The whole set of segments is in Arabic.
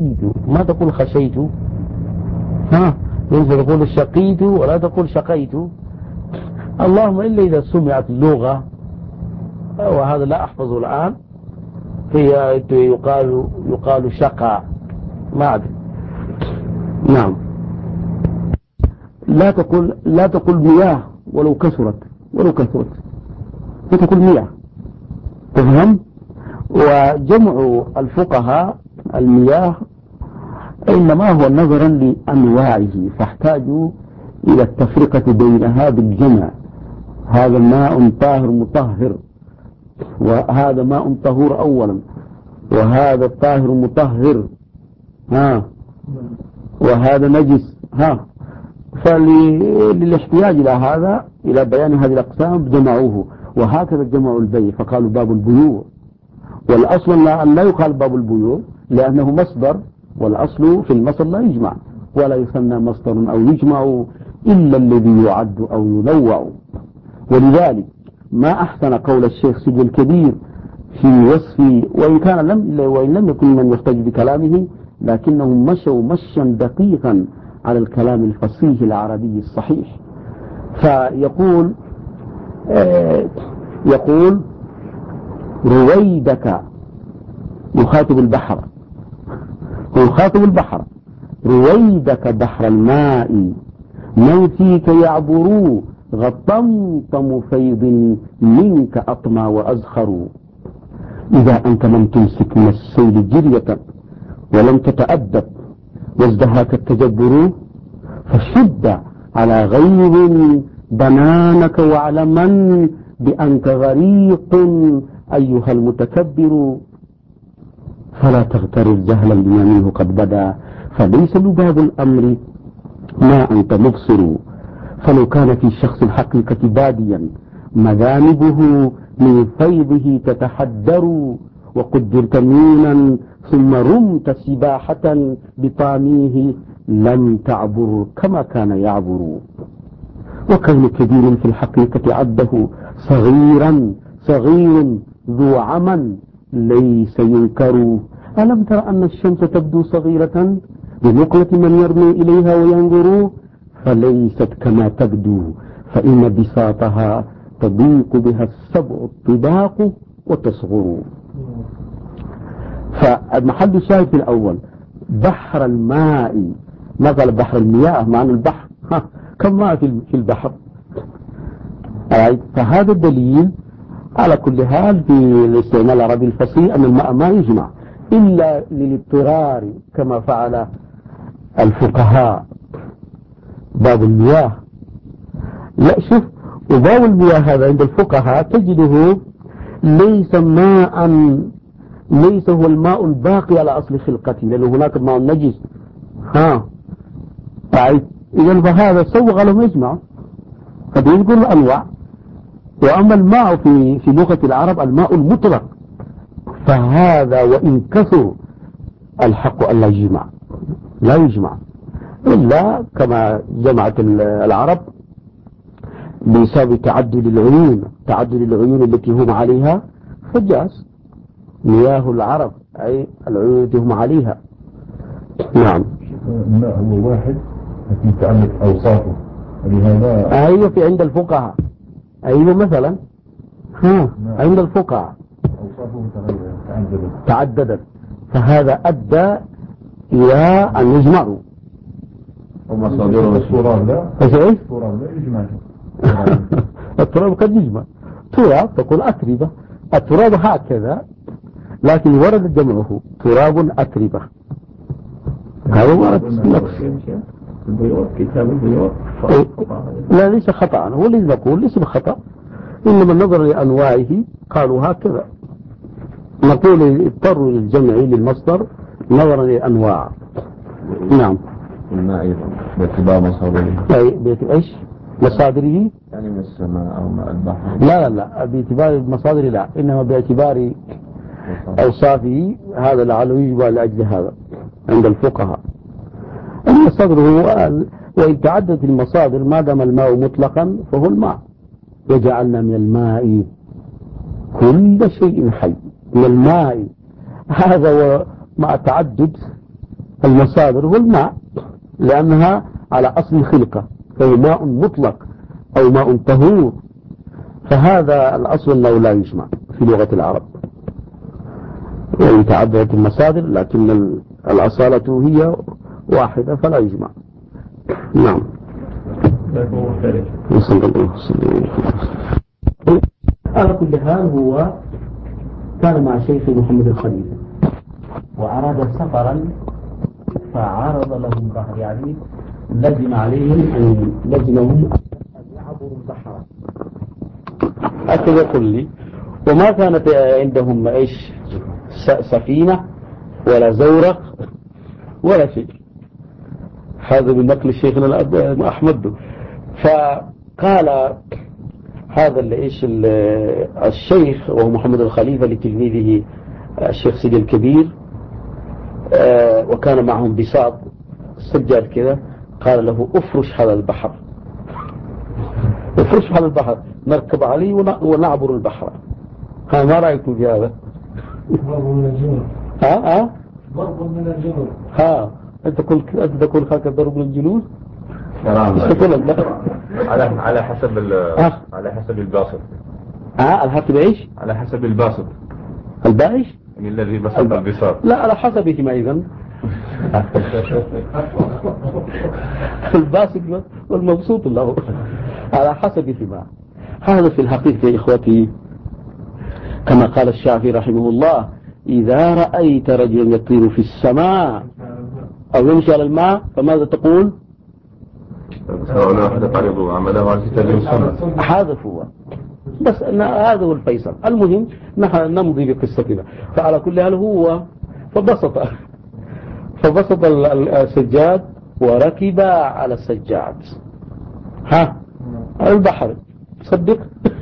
ما تقول خشيت، ينزل تقول شقيت ولا تقول شقيت، اللهم إلا إذا سمعت اللغة، وهذا لا أحفظه الآن، هي يقال شقى، ما أدري. نعم. لا تقول مياه ولو كثرت، لا تقول مياه، تفهم؟ وجمع الفقهاء المياه إنما هو نظرا لأنواعه، فاحتاجوا إلى التفرقة بينها بالجمع. هذا ماء طاهر مطهر، وهذا ماء طهور أولا، وهذا طاهر مطهر، وهذا نجس، فللاحتياج إلى هذا، إلى بيان هذه الأقسام جمعوه. وهكذا جمعوا البيع فقالوا باب البيوع، والأصل أن لا يقال باب البيوع لأنه مصدر، والأصل في المصدر لا يجمع ولا يثنى مصدر أو يجمع إلا الذي يعد أو ينوع. ولذلك ما أحسن قول الشيخ سيد الكبير في وصف، وإن لم يكن من يحتج بكلامه، لكنهم مشوا مشا دقيقا على الكلام الفصيح العربي الصحيح. فيقول رويدك، يخاطب البحر، رويدك بحر الماء، من فيك يعبروا، غطمطم فيض منك أطمى وأزخر. إذا أنت لم تمسك من السيل جرية ولم تتأدب وازدهاك التجبر، فشد على غير بنانك واعلما بأنك غريق أيها المتكبر. فلا تغترر جهلا بما منه قد بدا، فليس لباب الأمر ما أنت مبصر. فلو كان في شخص الحقيقة باديا مذانبه من فيضه تتحدر، وقدرت مينا ثم رمت سباحة بطاميه، لم تعبر كما كان يعبر. وكون كبير في الحقيقة عده صغير ذو عمى ليس ينكر. ألم تر أن الشمس تبدو صغيرة بنقلة من يرمي إليها وينظر، فليست كما تبدو، فإن بساطها تضيق بها السبع الطباق وتصغر. فالمحل الشاهد في الأول بحر الماء، ما قال بحر المياه، معنى البحر كم ماء في البحر. فهذا الدليل على كل حال في الاستعمال العربي الفصيح أن الماء ما يجمع إلا للاضطرار كما فعل الفقهاء. باب المياه، لا شوف، وباب المياه هذا عند الفقهاء تجده ليس هو الماء الباقي على أصل خلقته، لأنه هناك ماء نجس. إذن فهذا سوغ لهم يجمع، قد يذكر الأنواع. وأما الماء في لغة العرب الماء المطلق، فهذا وإن كثر الحق أن لا يجمع إلا كما جمعت العرب بسبب تعدد العيون التي هم عليها، فجاز مياه العرب أي العيون التي هم عليها. نعم. الماء هو واحد لكن تعدد أوصافه، لهذا أيوة في عند الفقهاء، أيوة مثلا عند الفقهاء أوصافه تعددت، فهذا أدى إلى أن يجمعوا. ومصادره التراب لا يجمع. التراب قد يجمع، تراب تقول أتربة، التراب هكذا، لكن ورد جمعه تراب أتربة، هذا ورد نفس كتاب البيوت. لا ليس خطأ، هو اللي نقول ليس بخطأ، إنما النظر لأنواعه قالوا هكذا، نقول اضطروا للجمع للمصدر نظرا للأنواع. نعم. الماء أيضا باعتبار مصادره. إيش مصادره؟ يعني من السماء أو ماء البحر. لا باعتبار المصادر لا، إنما باعتبار أوصافه، هذا لعله يجب لأجل هذا عند الفقهاء. المصادر هو وإن تعددت المصادر ما دام الماء مطلقا فهو الماء. وجعلنا من الماء كل شيء حي، من الماء، هذا مع التعدد المصادر هو الماء، لأنها على أصل الخلقة، فهو ماء مطلق أو ماء طهور، فهذا الأصل أنه لا يجمع في لغة العرب، ويتعددت المصادر لكن الأصالة هي واحدة فلا يجمع. نعم. وصلى الله وسلم. على كل حال هو كان مع شيخ محمد الخليل وأراد سفرا فعارض لهم بحر، يعني لزم عليهم أن لزمهم أن يعبروا البحر، هكذا يقول لي. وما كانت عندهم إيش سفينة ولا زورق ولا شيء، هذا من نقل شيخنا أحمد. فقال هذا الشيخ وهو محمد الخليفة لتلميذه الشيخ سيدي الكبير، وكان معهم بساط سجاد كذا، قال له افرش هذا البحر، افرش هذا البحر نركب عليه ونعبر البحر. ها ما رأيكم في هذا؟ ضرب من الجنود. ضرب من الجنود. أنت تقول هكذا ضرب من الجنود؟ على حسب الباسط. الحسب ايش؟ على حسب الباسط. البائش؟ من الذي بسط البساط. لا، على حسبهما إذن. الباسط والمبسوط له على حسبهما. هذا في الحقيقة يا إخوتي كما قال الشافعي رحمه الله: إذا رأيت رجلا يطير في السماء أو يمشي على الماء فماذا تقول؟ هذا هو، بس هذا هو الفيصل. المهم نحن نمضي بقصتنا. فعلى كل حال هو فبسط السجاد وركب على السجاد على البحر، صدق.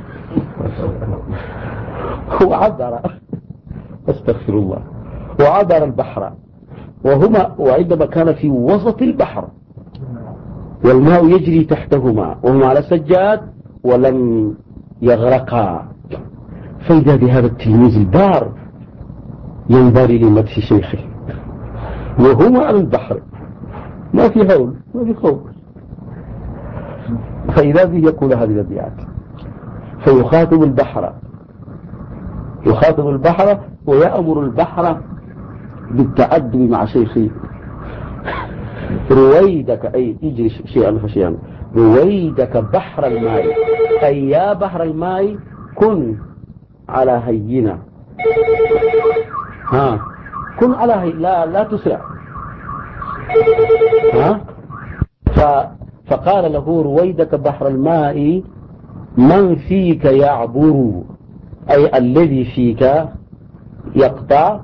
هو عبر، استغفر الله، وعبر البحر وعندما كان في وسط البحر والماء يجري تحتهما وهما على سجاد ولم يغرقا، فإذا بهذا التلميذ البار ينبغي لمدح شيخه وهما على البحر، ما في هول ما في خوف. فإذا به يقول هذه الأبيات، فيخاطب البحر ويأمر البحر بالتأدب مع شيخه. رويدك، أي يجري شيئا فشيئا، رويدك بحر الماء، أي يا بحر الماء كن على هينة، كن على هينة، لا تسرع. فقال له: رويدك بحر الماء من فيك يعبر، أي الذي فيك يقطع.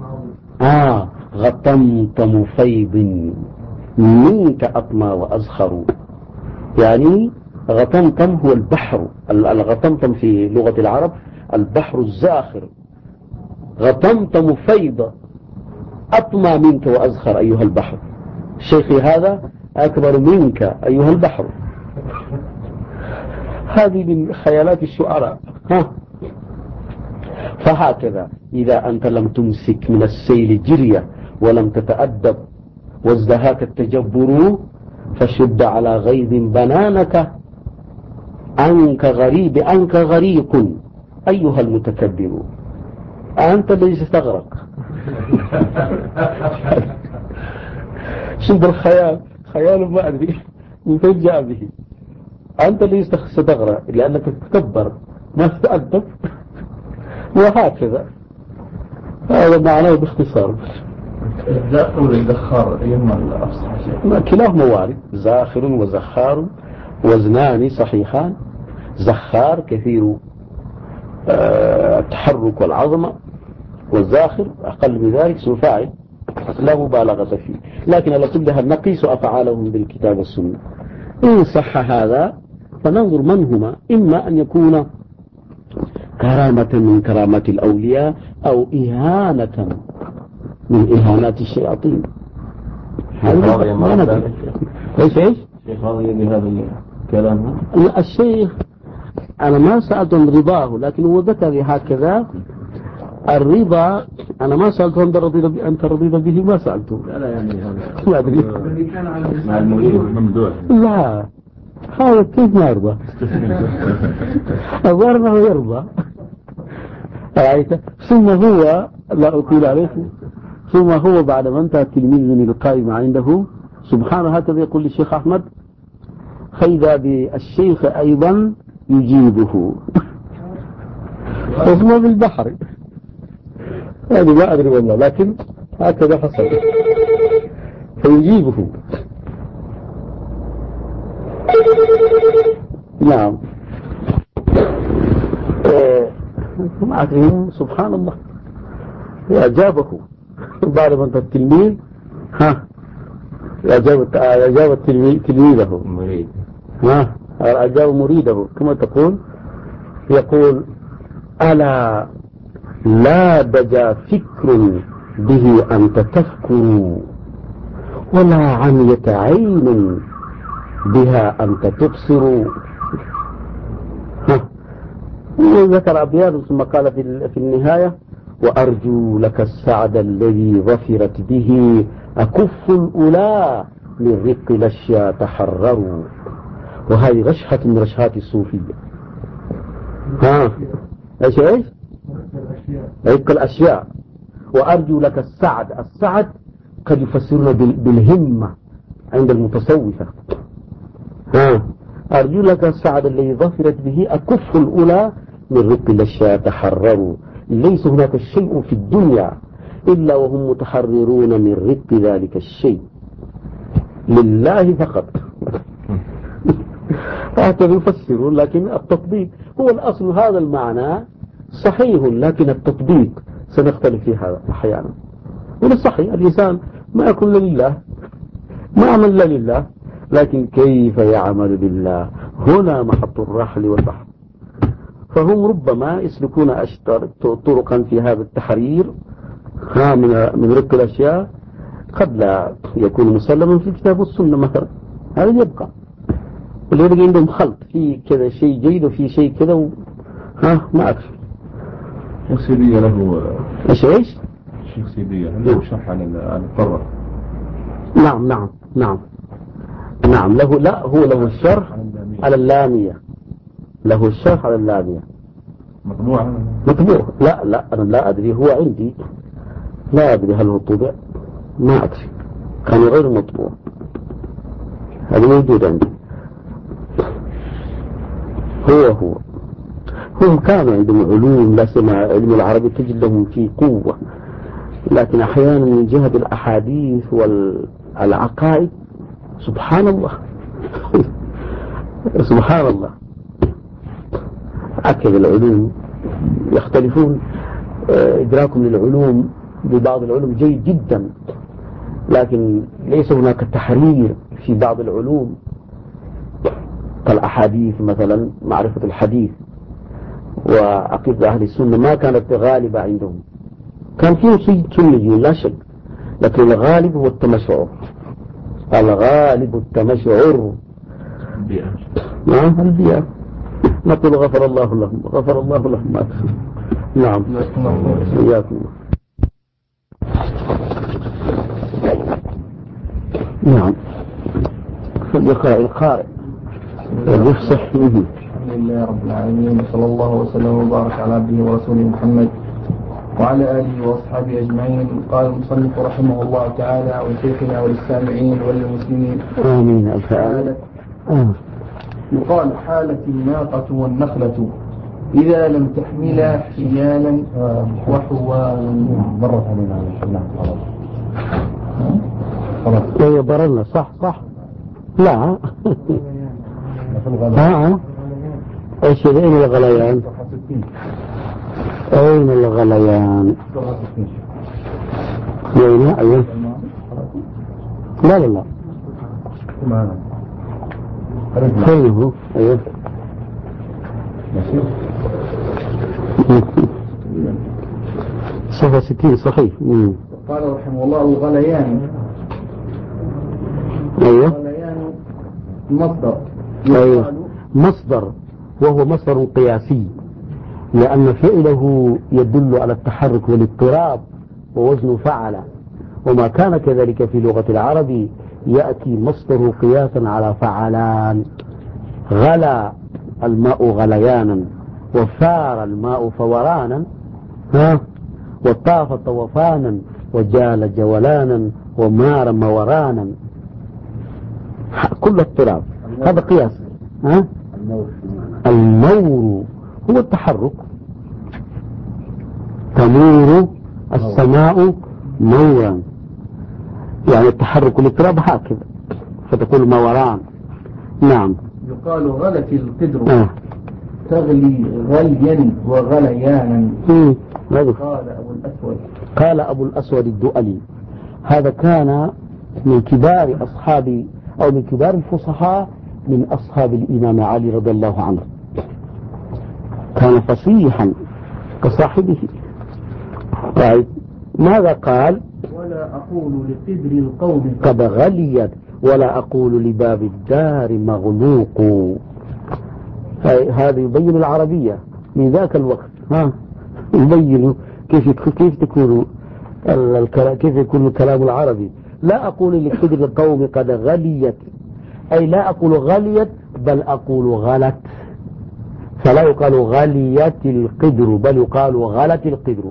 غطمطم فيض منك أطمى وأزخر، يعني غطمطم هو البحر. الغطمطم في لغة العرب البحر الزاخر. غطمطم فيض أطمى منك وأزخر أيها البحر، شيخي هذا أكبر منك أيها البحر. هذه من خيالات الشعراء. فهكذا إذا أنت لم تمسك من السيل جرية ولم تتأدب وازدهاك التجبر، فشد على غيظ بنانك أنك غريق أيها المتكبر. أنت الذي ستغرق. شد الخيال، خيال ما أدري من فين جاء به. أنت الذي ستغرق لأنك تتكبر ما تتأدب، وهكذا. هذا معناه باختصار. الزاخر والزخار أيهما الأفصح شيء؟ كلاهما وارد، زاخر وزخار وزنان صحيحان. زخار كثير التحرك والعظمة، والزاخر أقل من ذلك اسم فاعل لا مبالغة فيه. لكن على كلها نقيس أفعالهم بالكتاب والسنة. إن صح هذا فننظر من هما، إما أن يكون كرامة من كرامات الأولياء أو إهانة من إهانات الشياطين. ايش شيخ راضي بهذا الكلام؟ الشيخ أنا ما سألت عن رضاه، لكن هو ذكر هكذا الرضا أنا ما سألته أنت رضيت به ما سألته. لا يعني ما أدري. مع المريد ممدوح. لا هذا كيف ما يرضى. الظاهر أنه يرضى. رأيت ثم هو لا أطيل عليكم ثم هو بعد ما انتهى التلميذ من القائمة عنده سبحانه هكذا يقول للشيخ أحمد فإذا بالشيخ أيضا يجيبه وهو بالبحر. هذه ما أدري والله لكن هكذا حصل فيجيبه. نعم ما أدري سبحان الله أجابه بعد ما انت التلميذ أجاب تلميذه مريد أجاب مريده كما تقول يقول ألا لا دجا فكر به أنت تفكر ولا عمية عين بها أنت تبصر. وذكر أبيات ثم قال في النهاية وأرجو لك السعد الذي ظفرت به أكف الأولى للرق الأشياء تحرروا. وهذه رشحة من رشحات الصوفية. ايش رق الأشياء. وأرجو لك السعد قد يفسرون بالهمة عند المتصوفة. أرجو لك السعد الذي ظفرت به أكف الأولى من رق الأشياء تحرروا. ليس هناك شيء في الدنيا إلا وهم متحررون من رق ذلك الشيء لله فقط. هكذا يفسرون لكن التطبيق هو الأصل. هذا المعنى صحيح لكن التطبيق سنختلف فيه هذا أحيانا. وللصحيح الإنسان ما يكون لله ما عمل لله لكن كيف يعمل لله هنا محط الرحل والبحث. فهم ربما يسلكون طرقا في هذا التحرير من رق الأشياء قد لا يكون مسلما في الكتاب والسنة مثلا. هذا يبقى ولذلك عندهم خلط في كذا شيء جيد وفي شيء كذا ما أكثر. الشيخ سيدية له ايش الشيخ سيدية له شرح على القرة. نعم هو له الشرح على اللامية. له الشرح على اللامية مطبوع. لا أنا لا أدري. هو عندي لا أدري هل هو طبع ما أدري. كان غير مطبوع. هذا موجود عندي. هم كانوا عندهم علوم لا سمع علم العربي تجد لهم فيه قوة لكن أحيانا من جهة الأحاديث والعقائد سبحان الله. سبحان الله. أكد العلوم يختلفون. إدراكهم للعلوم ببعض العلوم جيد جدا لكن ليس هناك تحرير في بعض العلوم كالأحاديث مثلا. معرفة الحديث وعقيدة أهل السنة ما كانت غالبة عندهم. كان فيه سنيين لا شك لكن الغالب هو التمشعر. الغالب التمشعر البيئة. نقول غفر الله لهم نعم إياكم. نعم فالقاء القارئ يفصح به. الحمد لله رب العالمين صلى الله وسلم وبارك على عبده ورسوله محمد وعلى آله وأصحابه أجمعين. قال المصنف رحمه الله تعالى ولشيخنا وللسامعين وللمسلمين آمين. يقال حالت الناقة والنخلة إذا لم تحمل حيالا وحوالا. مرت علينا خلاص. هي برلنا صح لا ايش اين الغليان ايوه لا فينه ايوه صفحة 60 صحيح. قال رحمه الله الغليان ايوه مصدر مصدر وهو مصدر قياسي لأن فعله يدل على التحرك والاضطراب ووزن فعل، وما كان كذلك في لغة العرب يأتي مصدره قياسا على فعلان. غلى الماء غليانا، وفار الماء فورانا، وطاف طوفانا، وجال جولانا، ومار مورانا، كل اضطراب. هذا قياس. المور هو التحرك، تمور السماء مورا، يعني التحرك والاضطراب هكذا، فتقول موران. نعم. يقال غلت القدر تغلي غليا وغليانا. قال أبو الأسود الدؤلي، هذا كان من كبار أصحاب أو من كبار الفصحاء من أصحاب الإمام علي رضي الله عنه، كان فصيحا كصاحبه. طيب ماذا قال؟ ولا أقول لقدر القوم قد غليت، ولا أقول لباب الدار مغلوق. هذا يبين العربية من ذاك الوقت، يبين كيف يكون الكلام العربي. لا أقول لقدر القوم قد غليت، أي لا أقول غليت بل أقول غلت، فلا يقال غليت القدر بل يقال غلت القدر.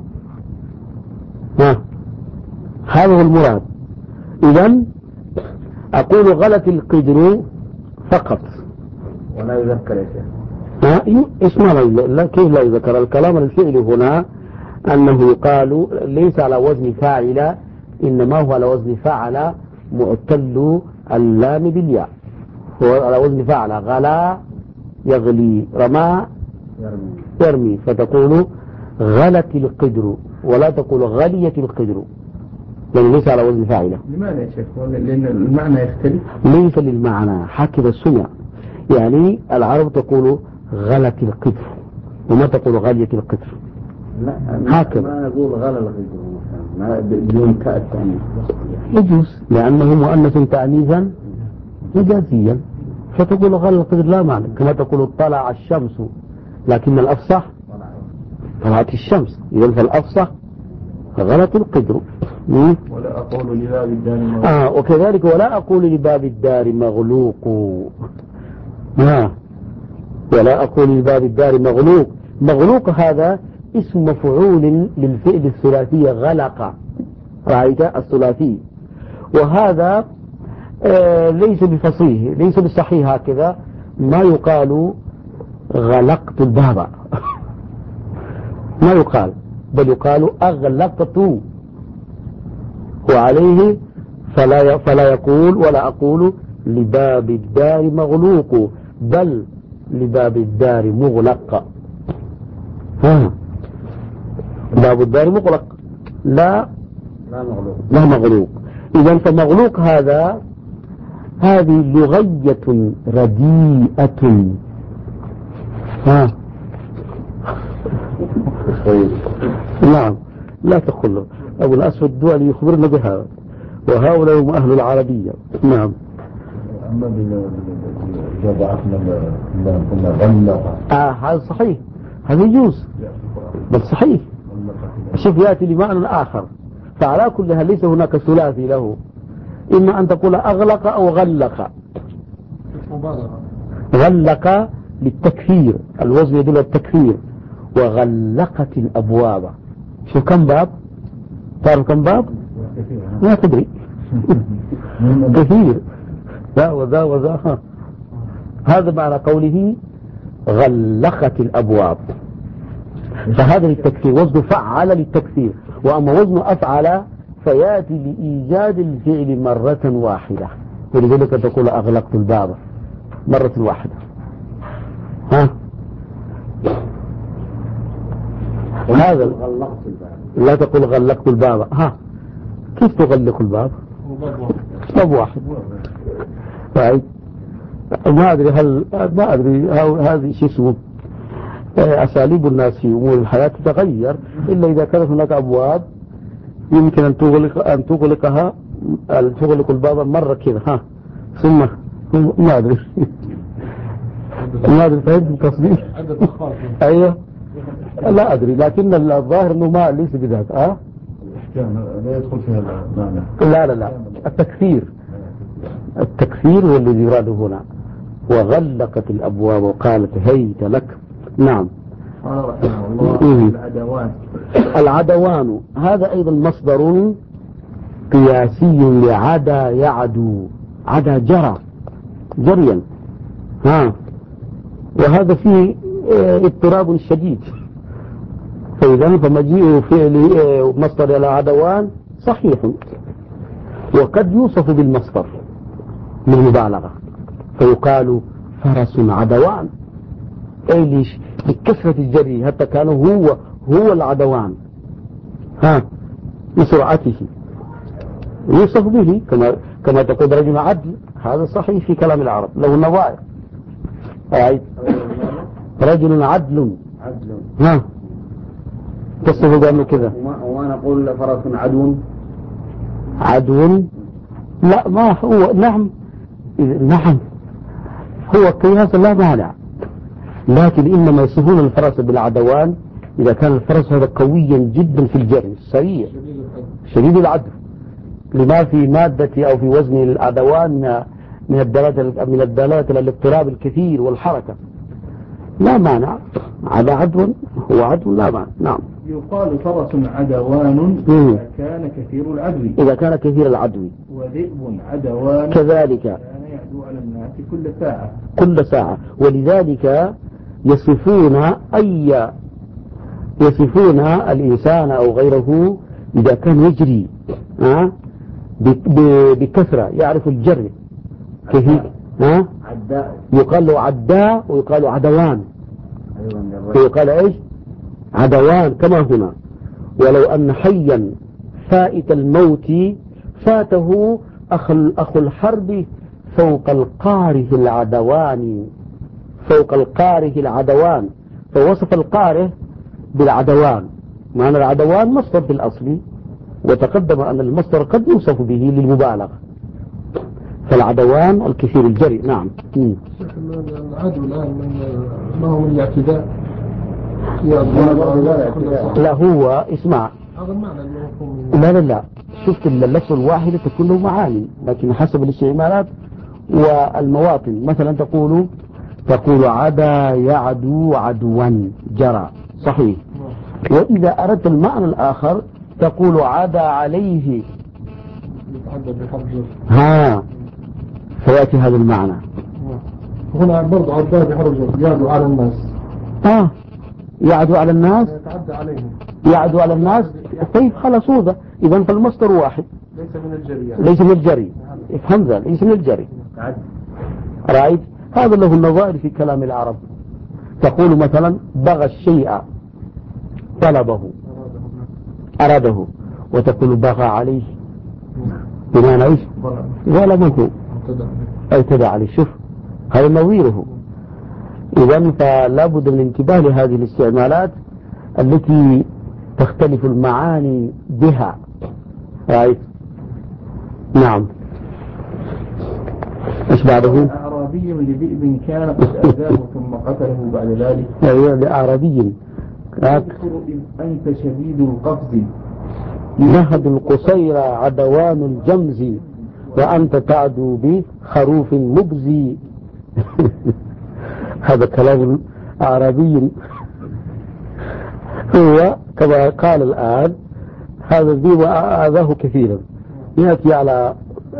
هذا هو المراد. إذن أقول غلت القدر فقط ولا يذكر يا شيخ. اسمع، لا كيف لا يذكر؟ الكلام الفعل هنا أنه يقال ليس على وزن فاعل، إنما هو على وزن فعل معتل اللام بالياء، هو على وزن فعل. غلا يغلي، رمى يرمي، فتقول غلت القدر ولا تقول غليت القدر، لأنه ليس على وزن فاعلة. لماذا يا شيخ؟ لأن المعنى يختلف. ليس للمعنى، هكذا السمع. يعني العرب تقول غلت القدر وما تقول غليت القدر. لا هكذا ما نقول غلا القدر بدون تاء التأنيث يجوز، لأنه مؤنث تأنيثا مجازيا، فتقول غلا القدر لا معنى، كما تقول طلع الشمس، لكن الأفصح طلعت الشمس، إذن فالأفصح غلت القدر. ولا أقول لباب الدار مغلوق. وكذلك ولا أقول لباب الدار مغلوق. ولا أقول لباب الدار مغلوق. مغلوق هذا اسم مفعول للفعل الثلاثي غلق، رأيت الثلاثي، وهذا ليس بفصيح، ليس بالصحيح هكذا. ما يقال غلقت الباب ما يقال، بل يقال أغلقت، وعليه فلا يقول ولا أقول لباب الدار مغلوق بل لباب الدار مغلق. باب الدار مغلق لا مغلوق. إذن فمغلوق هذه لغية رديئة. نعم، لا تقل له. أبو الأسود الدؤلي يخبرنا بهذا، وهؤلاء هم أهل العربية. نعم. أما إذا ضعفنا كنا غلق. هذا صحيح، هذا يجوز، بل صحيح. شوف يأتي لمعنى آخر، فعلى كلها ليس هناك ثلاثي له، إما أن تقول أغلق أو غلق. غلق للتكثير، الوزن يدل التكثير. وغلقت الأبواب، شو كم باب؟ تعرف كم باب؟ ما تدري كثير، ذا وذا وذا. هذا معنى قوله غلقت الأبواب، فهذا للتكثير، وزن فعل للتكثير. وأما وزن أفعل فيأتي لإيجاد الفعل مرة واحدة، ولذلك تقول أغلقت الباب مرة واحدة. هذا لا تقول غلقت الباب. كيف تغلق الباب؟ باب واحد. طيب ما أدري هذه شو اسمه، أساليب الناس في أمور الحياة تتغير، إلا إذا كانت هناك أبواب يمكن أن تغلق الباب مرة كذا، ثم ما أدري فهمت قصدي. أيوه لا أدري، لكن الظاهر أنه ما ليس بذاك. الإحكام لا يدخل فيها المعنى. لا التكفير هو الذي يراد هنا. وغلقت الأبواب وقالت هيت لك. نعم. قال رحمه الله العدوان هذا أيضا مصدر قياسي لعدا يعدو. عدا جرى جريا. وهذا فيه اضطراب شديد. فإذا فمجيء فعل مصدر العدوان صحيح، وقد يوصف بالمصدر للمبالغة فيقال فرس عدوان، أي ليش بكثرة الجري حتى كان هو العدوان بسرعته يوصف به كما تقول رجل عدل. هذا صحيح في كلام العرب له نظائر. رجل عدل تصف بأنه كذا. وما نقول فرس عدو لا ما هو. نعم هو قياس لا مانع، لكن إنما يصفون الفرس بالعدوان إذا كان الفرس هذا قويا جدا في الجري سريع شديد العدو، لما في مادة أو في وزن العدوان من الدلالة على الاضطراب الكثير والحركة. لا مانع على عدو، هو عدو لا مانع. نعم. يقال فرس عدوان إذا كان كثير العدو. إذا كان كثير العدو. وذئب عدوان كذلك كان يعدو على الناس كل ساعة. ولذلك يصفون الإنسان أو غيره إذا كان يجري بكثرة يعرف الجري كثير. يقال له عداء ويقال عدوان. ويقال ايش؟ عدوان كما هنا. ولو أن حيا فائت الموت فاته أخو الحرب فوق القاره العدوان. فوصف القاره بالعدوان، معنى العدوان مصدر في الأصل، وتقدم أن المصدر قد يوصف به للمبالغة. فالعدوان الكثير الجري. نعم. العدو الآن ما هو من الاعتداء. لا هو اسمع، لا شفت اللفظ الواحدة تكون له معاني، لكن حسب الاستعمالات والمواطن. مثلا تقول عدا يعدو عدوا جرى صحيح. وإذا أردت المعنى الآخر تقول عدا عليه فيأتي هذا المعنى. هنا برضو عدا بحرف يعدو على الناس. يعدو على الناس، يتعدى عليهم، يعدو على الناس. طيب خلاص هذا إذن فالمصدر واحد ليس من الجري. افهم ذلك، ليس من الجري. رأيت هذا له النظائر في كلام العرب. تقول مثلا بغى الشيء طلبه أراده، وتقول بغى عليه بمعنى ايش؟ ظلمه اعتدى عليه. شوف هذا نظيره. إذن فلا بد من الانتباه لهذه الاستعمالات التي تختلف المعاني بها. رأيت؟ نعم. ايش بعده؟ أعرابي لذئب كان قد أذاه ثم قتله بعد ذلك. أيوة لأعرابي. اذكر إذ أنت شديد القفز نهد القصير عدوان الجمز وأنت تعدو بخروف مبزي. هذا كلام أعرابي. هو كما قال الآن هذا الذئب آذاه كثيرا، يأتي على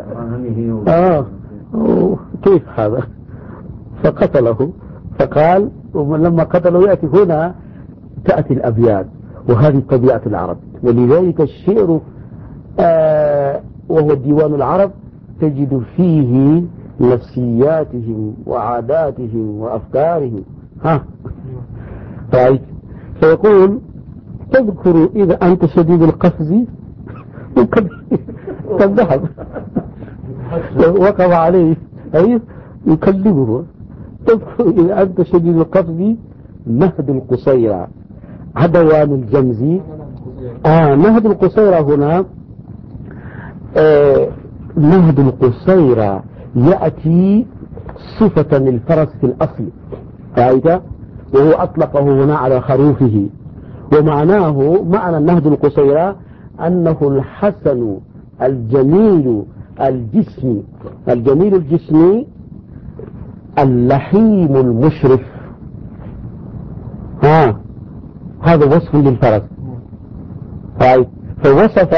كيف هذا فقتله. فقال لما قتله يأتي هنا تأتي الأبيات، وهذه طبيعة العرب. ولذلك الشعر وهو ديوان العرب تجد فيه نفسياتهم وعاداتهم وأفكارهم. رأيت؟ فيقول تذكر إذا أنت شديد القفز كالذهب وقف عليه أي يكلمه. تذكر إذا أنت شديد القفز نهد القصيرة عدوان الجمز. نهد القصيرة هنا نهد القصيرة يأتي صفة للفرس في الأصل. رأيت؟ وهو أطلقه هنا على خروفه. ومعناه معنى النهد القصيرى أنه الحسن الجميل الجسم اللحيم المشرف. هذا وصف للفرس. فوصف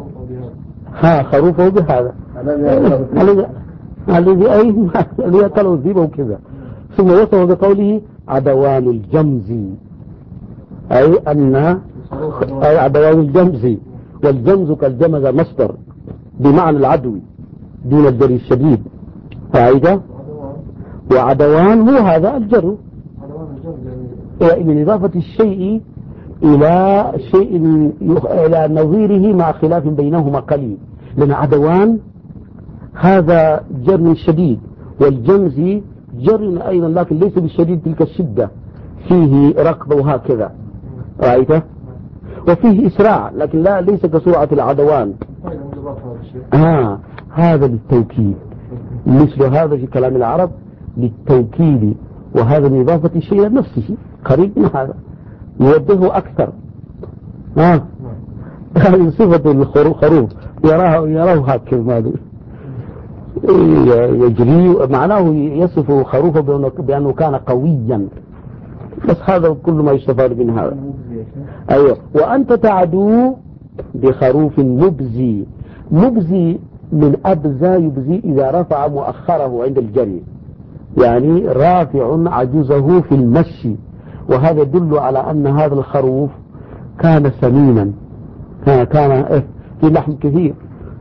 خروفه بهذا الذي يطلع الذيب وكذا. ثم وصفه بقوله عدوان الجمز، أي عدوان الجمز. والجمز كالجمز مصدر بمعنى العدو دون الجري الشديد. فائدة. وعدوان هو هذا الجر من إضافة الشيء إلى شيء إلى نظيره مع خلاف بينهما قليل. لأن عدوان هذا جر شديد، والجمز جر أيضا لكن ليس بالشديد تلك الشدة، فيه ركض وهكذا. رأيته؟ وفيه إسراع لكن ليس كسرعة العدوان. هذا بالتوكيد، مثل هذا في كلام العرب بالتوكيد، وهذا من إضافة الشيء إلى نفسه قريب من هذا يوضحه أكثر. هذه صفة الخروف، يراه هكذا يجري، معناه يصف خروفه بأنه كان قويا. بس هذا كل ما يستفاد من هذا. أيوة. وأنت تعدو بخروف مبزي. مبزي من أبزى يبزي إذا رفع مؤخره عند الجري، يعني رافع عجزه في المشي. وهذا يدل على أن هذا الخروف كان سمينا، كان في لحم كثير.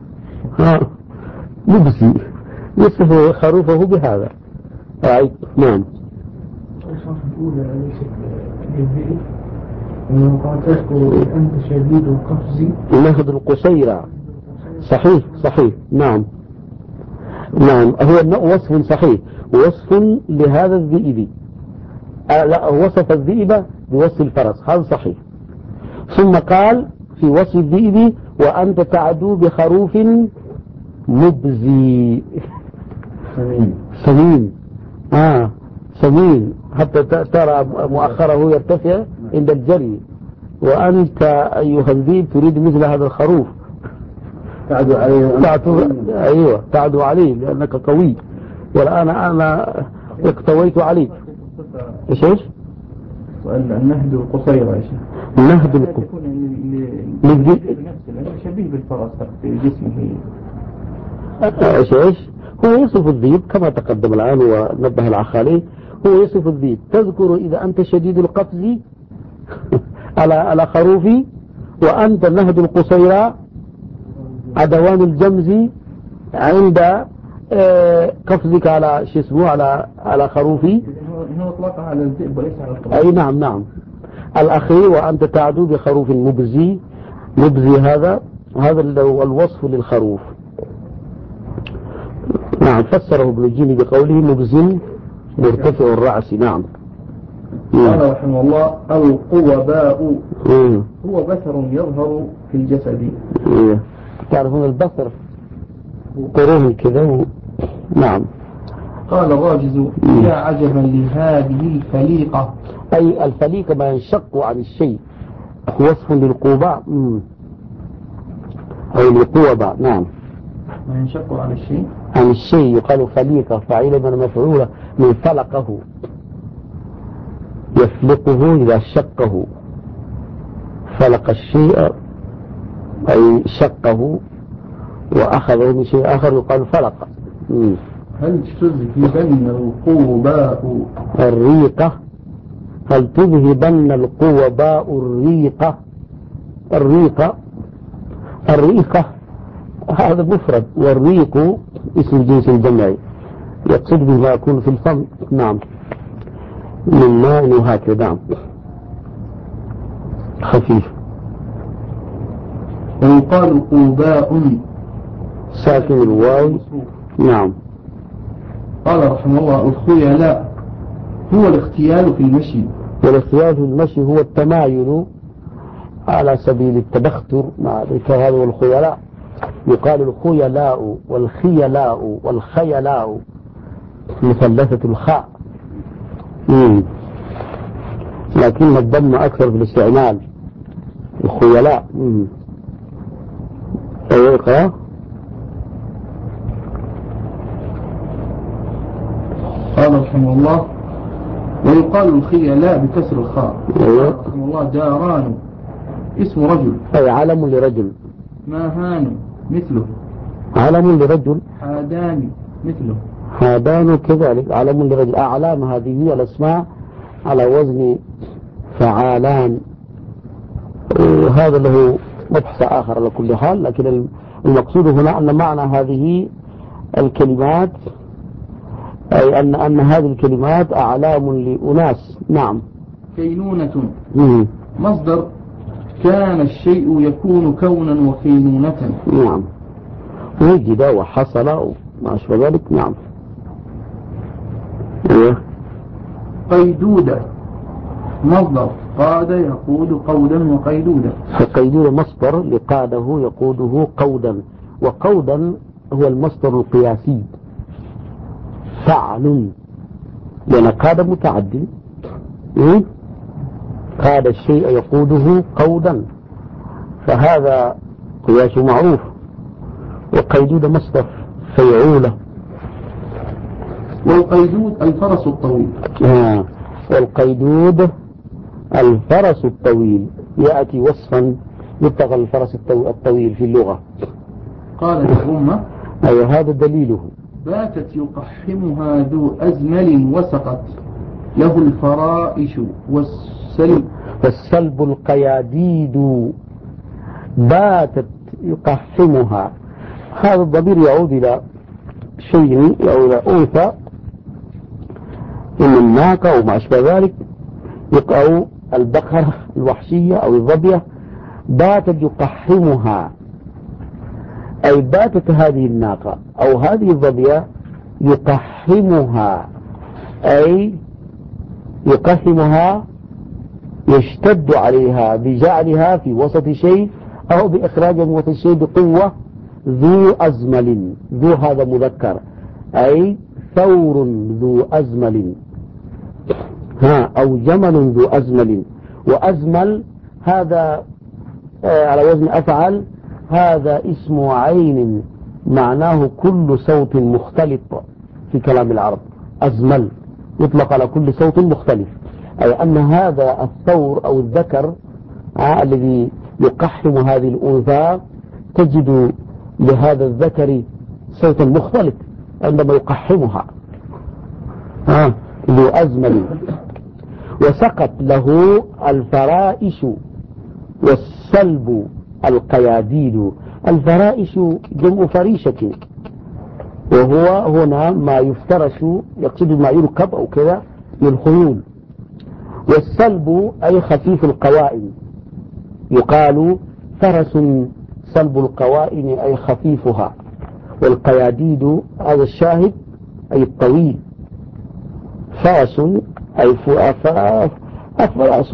مبزي يصف خروفه بهذا. نعم. الأولى ليست للذئب، أنه قال تذكر أنت شديد القفز نهد القصيرى. صحيح. نعم هو وصف صحيح، وصف لهذا الذئب. لا، وصف الذئب بوصف الفرس، هذا صحيح. ثم قال في وصف الذئب وأنت تعدو بخروف مبزي سمين. سمين حتى ترى مؤخره يرتفع عند الجري، وأنت أيها الذئب تريد مثل هذا الخروف تعدو عليه. تعدو عليه لأنك قوي، والآن أنا اقتويت عليك. إيش؟ النهد القصير يا شيخ. النهد القصير شبيه بالفرس في جسمه. إيش؟ هو يصف الذئب كما تقدم الآن ونبه الأخ عليه. هو يصف الذئب. تذكر إذا أنت شديد القفز على خروفي، وأنت النهد القصيرى عدوان الجمز عند قفزك على على خروفي. هو اطلقها على الذئب وليس على الخروف. أي نعم. الأخير وأنت تعدو بخروف مبزي. هذا الوصف للخروف. نعم. فسره ابن الجيني بقوله مبزي مرتفع الرأس. نعم. قال رحمه الله القوباء هو بثر يظهر في الجسد. تعرفون البصر قرون كذا. نعم. قال الراجز يا عجبا لهذه الفليقة، أي الفليقة ما ينشق عن الشيء، وصف للقوباء أي القوباء. نعم. ما ينشق عن الشيء يقال فليقة، فعيل من مفعولة من فلقه، يفلقه إذا شقه. فلق الشيء أي شقه وأخذه من شيء آخر يقال فلق. هل تذهبن القوباء الريقة؟ هل تذهبن القوباء الريقة هذا مفرد، والريق اسم جنس الجمعي يقصد به ما يكون في الفم. نعم. من ماء وهكذا. نعم. خفيف. ويقال قوباء ساكن الواو. نعم. قال رحمه الله الخيلاء هو الاختيال في المشي. والاختيال في المشي هو التمايل على سبيل التبختر مع هذا. والخيلاء يقال الخيلاء والخيلاء والخيلاء مثلثة الخاء. لكن الضم أكثر في الاستعمال، الخيلاء. اقرأ. قال رحمه الله: ويقال الخيلاء بكسر الخاء. قال رحمه الله: داران اسم رجل، أي علم لرجل. ماهان مثله، علم لرجل. حادان مثله، حادان كذلك علم لرجل. أعلام هذه هي الأسماء على وزن فعالان، وهذا له مبحث آخر على كل حال. لكن المقصود هنا أن معنى هذه الكلمات، أي أن هذه الكلمات أعلام لأناس. نعم. كينونة مصدر كان الشيء يكون كونا وكينونة. نعم، وجد وحصل وما أشبه ذلك. نعم. قيدودة مصدر قاد يقود قودا وقيدودة. فقيدودة مصدر لقاده يقوده قودا، وقودا هو المصدر القياسي فعل، لأن قاد متعدي. قاد الشيء يقوده قودا، فهذا قياس معروف. وقيدودة مصدر فيعولة. والقيدود الفرس الطويل. والقيدود الفرس الطويل، يأتي وصفا يطلق الفرس الطويل في اللغة. قال الأمة: أي هذا دليله. باتت يقحمها ذو أزمل وسقت له الفرائش والسلب القياديد. باتت يقحمها، هذا الضمير يعود إلى شيء أو إلى أنثى من الناقة وما أشبه ذلك، أو البقرة الوحشية أو الظبية. باتت يقحمها، أي باتت هذه الناقة أو هذه الظبية يقحمها، أي يقحمها يشتد عليها بجعلها في وسط شيء أو بإخراج من وسط شيء بقوة. ذو أزمل، ذو هذا مذكر، أي ثور ذو أزمل، أو جمل ذو أزمل. وأزمل هذا على وزن أفعل، هذا اسم عين معناه كل صوت مختلط في كلام العرب. أزمل يطلق على كل صوت مختلف، أي أن هذا الثور أو الذكر الذي يقحم هذه الأنثى تجد لهذا الذكر صوتا مختلف عندما يقحمها. ذو أزمل. وسقط له الفرائش والسلب القياديد. الفرائش جمع فريشة، وهو هنا ما يفترش، يقصد ما يركب أو كذا من خيول. والسلب أي خفيف القوائم، يقال فرس سلب القوائم أي خفيفها. والقياديد هذا الشاهد أي الطويل. فرس أي فرس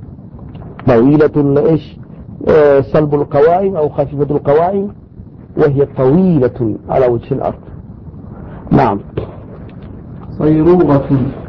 طويلة إيش، سلب القوائم أو خفيفة القوائم، وهي طويلة على وجه الأرض. نعم. صيرورة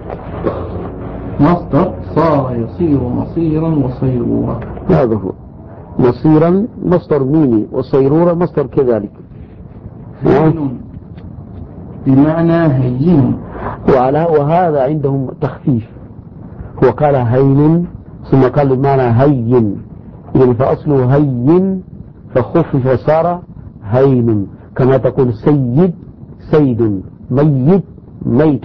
مصدر صار يصير مصيرا وصيرورة. هذا هو. مصيرا مصدر ميمي، وصيرورة مصدر كذلك. هين بمعنى هين. وهذا عندهم تخفيف، هو قال هين ثم قال بمعنى هين، يعني فأصله هين فخفف وصار هين، كما تقول سيد سيد، ميت ميت.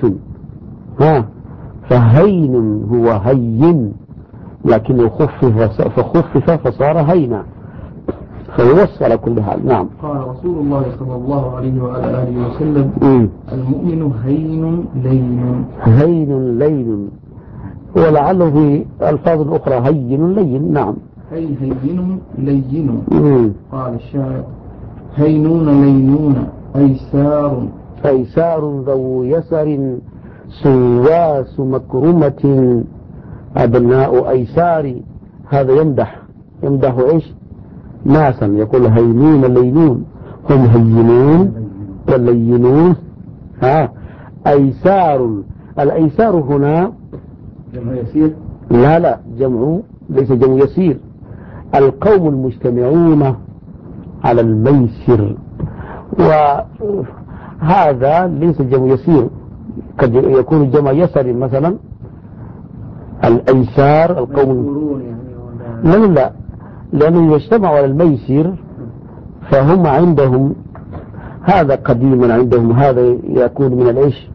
فهين هو هين، لكنه خفف فصار هينا، فيوصل على كل حال. نعم. قال رسول الله صلى الله عليه وعلى آله وسلم: المؤمن هين لين. هين لين، ولعله في ألفاظ أخرى هين لين. نعم. أي هين لين. قال الشاعر: هينون لينون أيسار ذو يسر سواس مكرمة أبناء أيسار. هذا يمدح إيش ناسا، يقول هينون لينون، هم هينون واللينون. أيسار. الأيسار هنا لا جمع ليس جمع يسير. القوم المجتمعون على الميسر، وهذا ليس جمع يسير، قد يكون جمع يسر مثلا الأيسار القوم. لا لأنهم يجتمعوا على الميسر فهم عندهم هذا قديما عندهم، هذا يكون من الإيش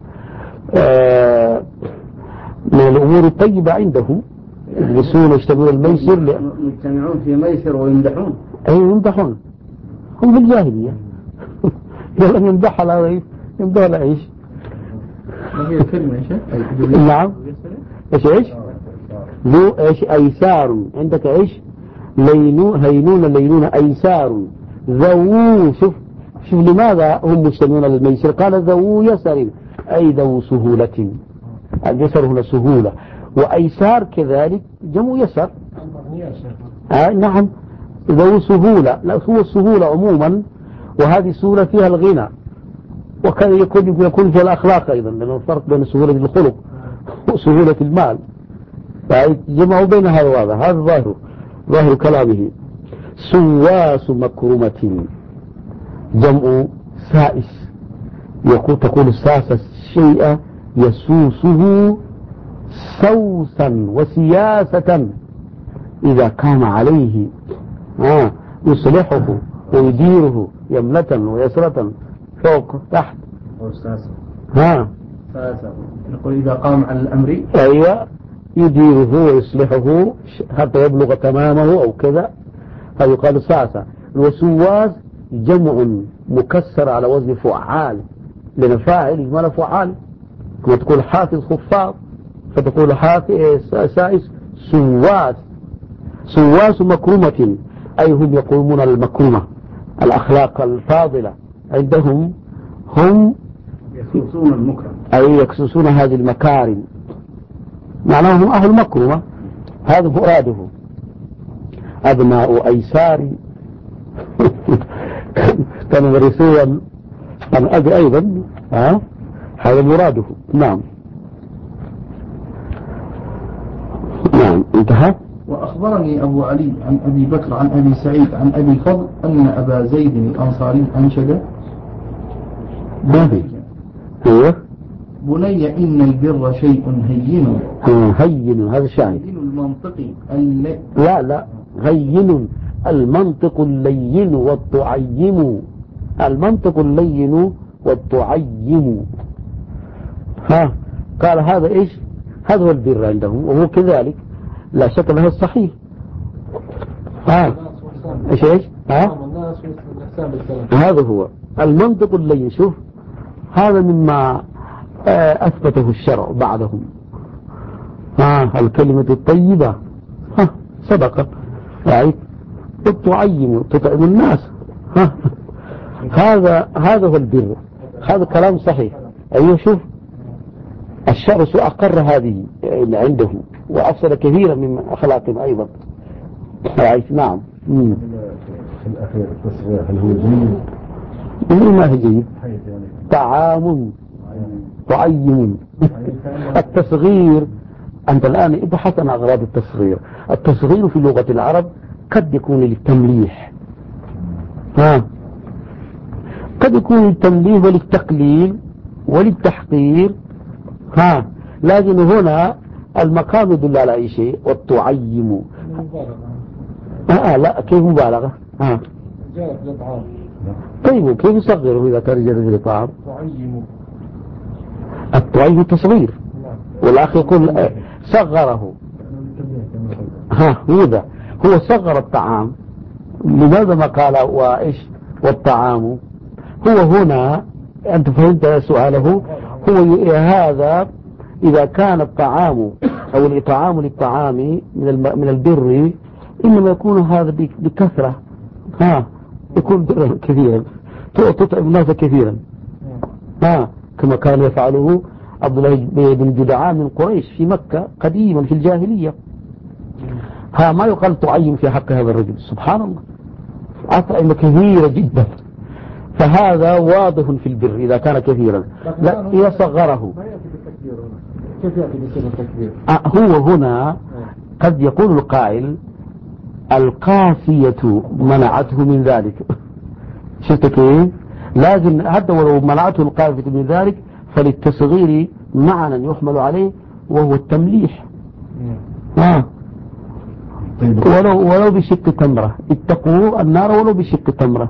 من الأمور الطيبة عندهم، يجلسون يجتمعون الميسر يجتمعون في ميسر ويمدحون. أي يمدحون، هم في الجاهلية يلا يمدح على يمدح على إيش. ما هي الكلمة إيش؟ نعم إيش ذو إيش أيسار، عندك إيش هينون أيسار ذو. شوف لماذا هم مجتمعون على الميسر؟ قال ذو يسر أي ذو سهولة، اليسر هنا سهولة، وأيسار كذلك جمع يسر. نعم ذو سهولة، لا هو السهولة عموما، وهذه السهولة فيها الغنى، وكان يكون فيها الأخلاق أيضا، لأنه الفرق بين سهولة الخلق وسهولة المال، فجمعوا بين هذا وهذا. هذا ظاهر كلامه. سواس مكرمة جمع سائس، تقول الساس الشيء يسوسه سوسا وسياسة إذا كان عليه يصلحه ويديره يمنة ويسرة فوق تحت. نقول إذا قام على الأمر أيوة يديره ويصلحه حتى يبلغ تمامه أو كذا، هذا يقال ساسة. وسواس جمع مكسر على وزن فعال، لأن فاعل يجمل فعال، كما تقول حافظ خفاض فتقول حافظ سائس. سواس مكرمة أي هم يقومون المكرمة، الأخلاق الفاضلة عندهم، هم يكسسون المكرم أي يكسسون هذه المكارم، معناهم أهل مكرمة. هذا مراده. أبناء أيسار كانوا يرثوا عن أبي أيضا، هذا مراده. نعم انتهى. وأخبرني أبو علي عن أبي بكر عن أبي سعيد عن أبي الفضل أن أبا زيد الأنصاري أنشد بني إن البر شيء هين هذا شاهد. هين المنطق لا هين المنطق اللين والتعيم، المنطق اللين والتعيم. قال هذا إيش؟ هذا هو البر عندهم، وهو كذلك لا شك أنه الصحيح. إيش هذا هو المنطق اللين. شوف هذا مما أثبته الشرع بعدهم. الكلمة الطيبة سبق يعني تعيم تطعم الناس. هذا هو البر، هذا كلام صحيح. أيوه شوف الشرع أقر هذه عندهم وأفسد كثيرا من أخلاقهم أيضا. نعم. الأخير التصغير هل هو جيد؟ ما هي جيد؟ طعام تعيم. التصغير أنت الآن ابحث عن أغراض التصغير. التصغير في لغة العرب قد يكون للتمليح، قد يكون للتمليح وللتقليل وللتحقير، لكن هنا المقام يدل على أي شيء. والتعيم لا كيف مبالغة؟ طيب كيف يصغره إذا كان جرد لطعام؟ التعيم تصغير، والآخر يقول صغره. هو صغر الطعام. لماذا ما قال وإيش والطعام؟ هو هنا أنت فهمت سؤاله. هو هذا إذا كان الطعام أو الإطعام للطعام من البر إنما يكون هذا بكثرة، يكون كثيرا، تطعم الناس كثيرا، كما كان يفعله عبد الله بن جدعان من قريش في مكة قديما في الجاهلية. ما يقال تعيم في حق هذا الرجل، سبحان الله، أطعمة كثيرة جدا. فهذا واضح في البر إذا كان كثيرا. لا إذا صغره. كيف يأتي بسبب التكبير؟ هو هنا قد يقول القائل القافية منعته من ذلك. شفت كيف؟ لازم حتى ولو منعته القافية من ذلك فللتصغير معنى يحمل عليه وهو التمليح. ولو بشق تمرة، اتقوا النار ولو بشق تمرة.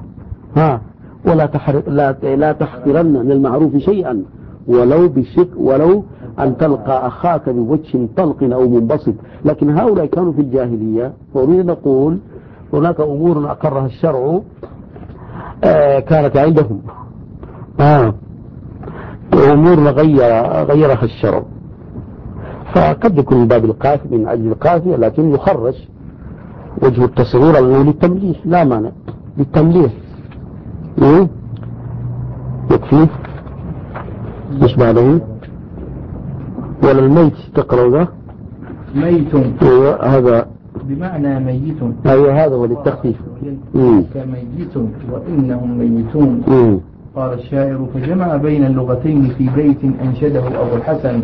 لا تحقرن من المعروف شيئا ولو أن تلقى أخاك بوجه طلق أو منبسط. لكن هؤلاء كانوا في الجاهلية، ونريد نقول هناك أمور أقرها الشرع كانت عندهم أمور غيرها الشرع، فقد يكون من باب القافية من أجل القافية، لكن يخرج وجه التصغير أنه للتمليح، لا مانع للتمليح. يكفي مش بعده ولا الميت تقرأ ذا ميت هذا بمعنى ميت. أيوة هذا هو للتخفيف. كميت وإنهم ميتون. قال الشاعر فجمع بين اللغتين في بيت أنشده أبو الحسن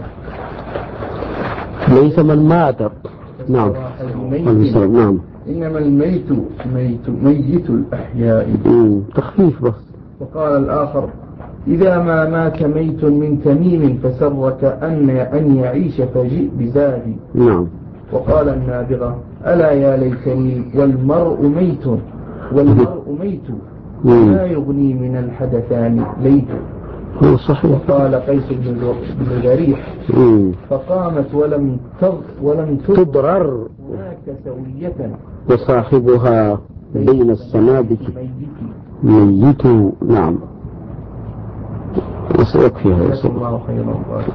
ليس من مات. نعم. نعم. إنما الميت ميت الأحياء. تخفيف بس. وقال الآخر إذا ما مات ميت من تميم فسرك أن يعيش فجئ بزادي. نعم. وقال النابغة ألا يا ليتني والمرء ميت لا يغني من الحدثان ليت. صحيح. وقال قيس بن جريح فقامت ولم تضرر هناك سوية وصاحبها بين السنابك ميت. نعم. يكفيها يا جزاكم الله خيرا.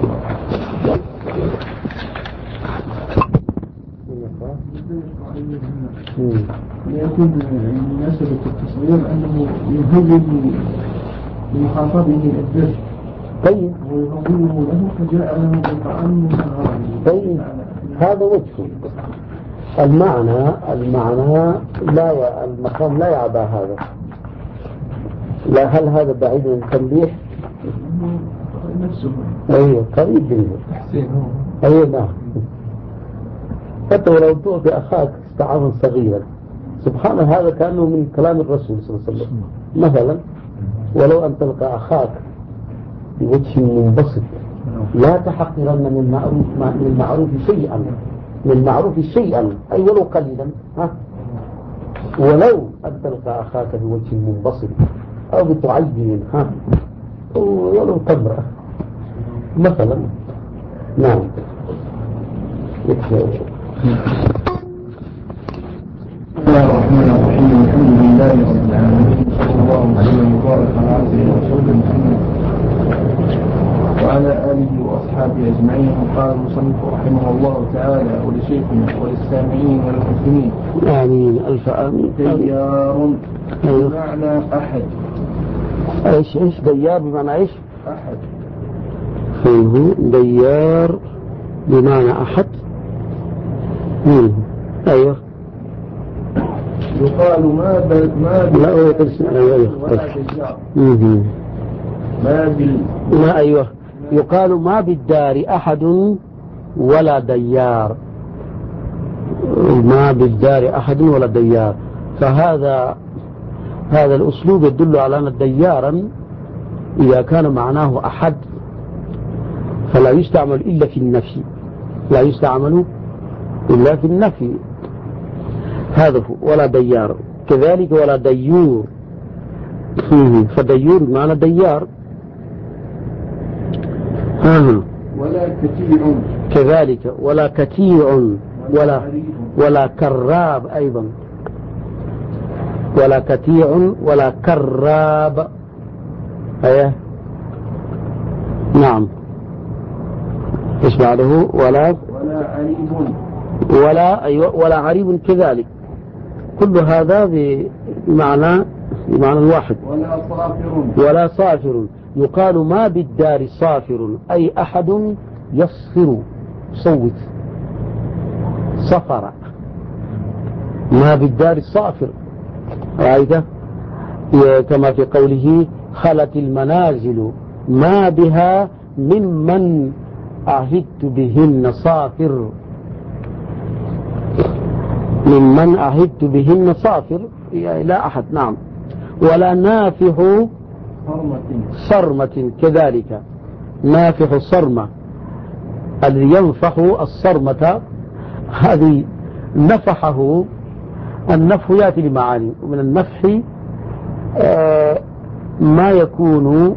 يكون مناسبة التصوير أنه يهوّن لمخاطبه الدرس. طيب. ويهوّنه له فجاء له بالطعام. طيب هذا وجهه. المعنى لا، المقام لا يعبى هذا. لا، هل هذا بعيد عن التنبيه؟ نفسه. أيوه قريب منه. تحسينه. أيوه نعم. حتى ولو تعطي أخاك استعاضا صغيرا، سبحان هذا كأنه من كلام الرسول صلى الله عليه وسلم. مثلا ولو أن تلقى أخاك بوجه منبسط لا تحقرن من المعروف شيئا أي ولو قليلا. ولو أن تلقى أخاك بوجه منبسط أو بتعين ولو تمرة مثلا. نعم. بسم الله الرحمن الرحيم. الحمد لله رب العالمين، صلى الله عليه وبارك على عبده ورسوله محمد وعلى آله وأصحابه أجمعين. قال المصنف رحمه الله تعالى ولشيخنا وللسامعين والمسلمين آمين. ألف آمين. ديار بمعنى أحد. إيش ديار بمعنى إيش؟ أحد. ديار بمعنى أحد. أيوه. يقال أيوه يقال ما بالدار أحد ولا ديار. ما بالدار أحد ولا ديار. فهذا الأسلوب يدل على أن ديارا إذا كان معناه أحد فلا يستعمل إلا في النفي. لا يستعمل إلا في النفي. هذا ولا ديار. كذلك ولا ديور. فديور معنى ديار. ولا كتيع. كذلك ولا كتيع ولا كراب أيضا. ولا كتيع ولا كراب. أيه. نعم. إيش بعده؟ ولا عريب. ولا عريب كذلك. كل هذا بمعنى واحد. ولا صافر. يقال ما بالدار صافر أي أحد يصفر صوت صفر. ما بالدار صافر. رأيته كما في قوله خلت المنازل ما بها ممن عهدت بهن صافر. ممن عهدت بهن صافر يعني لا أحد. نعم. ولا نافح صرمة كذلك. نافح الصرمة الذي ينفح الصرمة، هذه نفحه. النفح يأتي لمعاني، ومن النفح ما يكون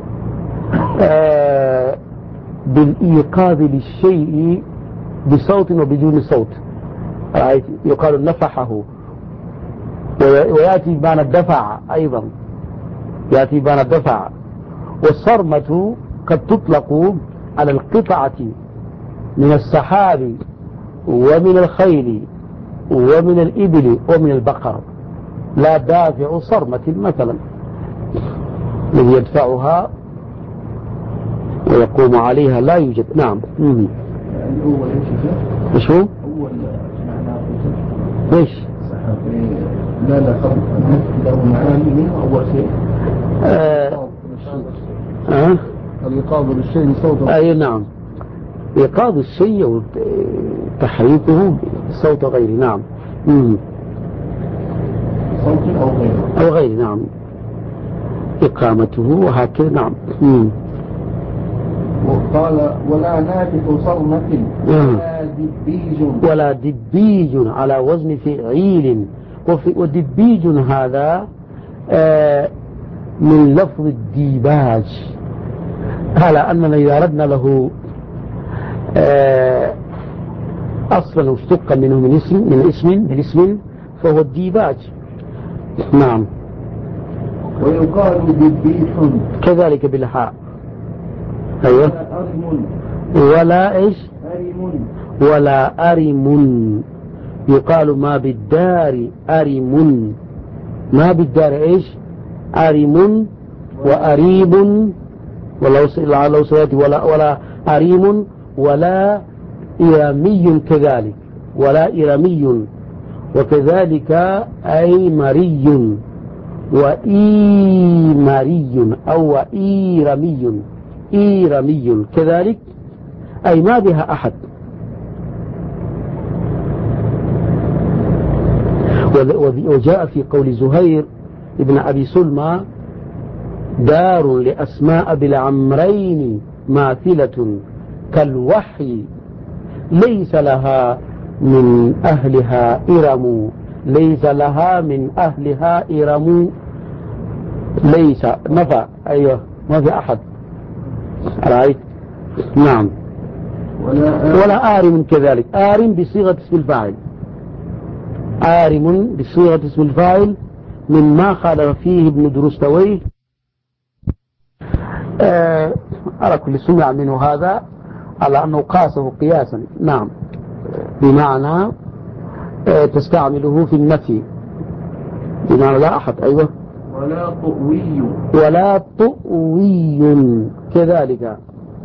بالإيقاظ للشيء بصوت وبدون صوت، يقال نفحه. ويأتي بمعنى الدفع أيضا، يأتي بمعنى الدفع. والصرمة قد تطلق على القطعة من السحاب ومن الخيل ومن الإبل ومن البقر. لا دافع صرمة مثلا الذي يدفعها ويقوم عليها لا يوجد. نعم. الأول ايش هو؟ أول معناه ايش؟ لا قبل له معاني منه أول شيء الإيقاظ للشيء بصوت. أي نعم، إيقاظ الشيء وتحريكه بصوت غيره. نعم. صوت أو غيره أو غيره. نعم، إقامته وهكذا. نعم. وقال ولا نافح صرمة ولا دبيج. ولا دبيج على وزن فعيل. ودبيج هذا من لفظ الديباج، على أننا إذا أردنا له أصلا اشتق منه من اسم فهو الديباج. نعم. ويقال دبيح كذلك بالحاء. أيوة. ولا إيش؟ ولا أرم. يقال ما بالدار أرم. ما بالدار إيش؟ أرم وأريب، ولو سيأتي ولا أريم ولا إرمي كذلك. ولا إرمي وكذلك أي مري وإيمري أو إيرمي كذلك، أي ما بها أحد. وجاء في قول زهير ابن أبي سلمى دار لأسماء بالعمرين ماثلة كالوحي ليس لها من أهلها إرم. ليس لها من أهلها إرم. ليس نفى. أيوه ما في أحد. رأيت. نعم. ولا آرم كذلك. آرم بصيغة اسم الفاعل. آرم بصيغة اسم الفاعل مما خالف فيه ابن درستويه. على كل سمع منه هذا على أنه قاسه قياسا. نعم. بمعنى تستعمله في النفي بمعنى لا أحد. أيوة. ولا طؤوي. ولا طؤوي كذلك.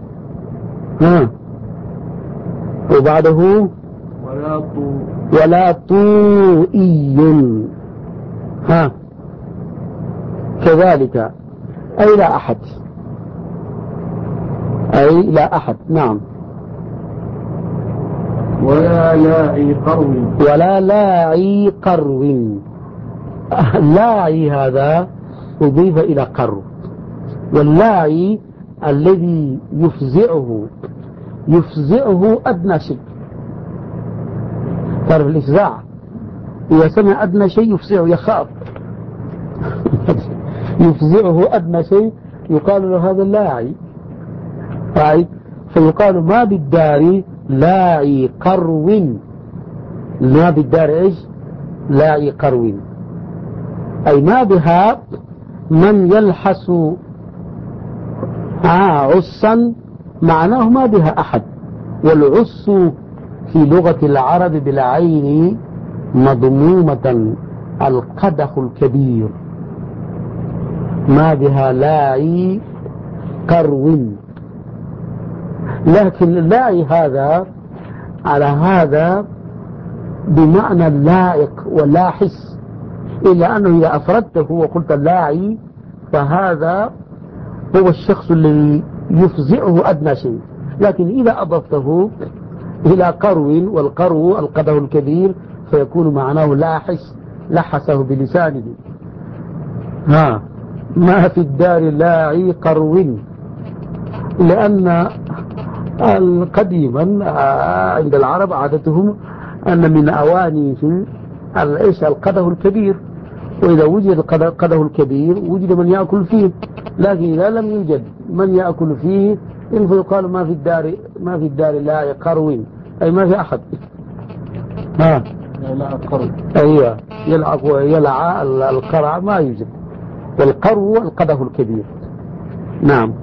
وبعده ولا طوئي كذلك، أي لا أحد. أي لا أحد. نعم. ولا لاعي قرو. ولا لاعي قرو. لاعي هذا أضيف إلى قرو، واللاعي الذي يفزعه أدنى شيء. تعرف الإفزاع، إذا سمع أدنى شيء يفزعه، يخاف. يفزعه أدنى شيء يقال له هذا اللاعي. فيقال ما بالدار لاعي قرو. ما بالدار إيش؟ لاعي قرو، أي ما بها من يلحس عصا، معناه ما بها أحد. والعص في لغة العرب بالعين مضمومة القدح الكبير. ما بها لاعي قرو. لكن اللاعي هذا على هذا بمعنى اللائق واللاحس، إلا أنه إذا أفردته وقلت اللاعي فهذا هو الشخص الذي يفزعه أدنى شيء. لكن إذا أضفته إلى قرو، والقرو القدح الكبير، فيكون معناه لاحس لحسه بلسانه. ما في الدار لاعي قرو، لأن قديما عند العرب عادتهم أن من أوانيهم القدح الكبير، وإذا وجد القدح الكبير وجد من يأكل فيه، لكن إذا لم يوجد من يأكل فيه فيقال ما في الدار لاعي قرو، أي ما في أحد. يلعب قرو. أيوة، يلعى القرع ما يوجد، والقرو القدح الكبير. نعم.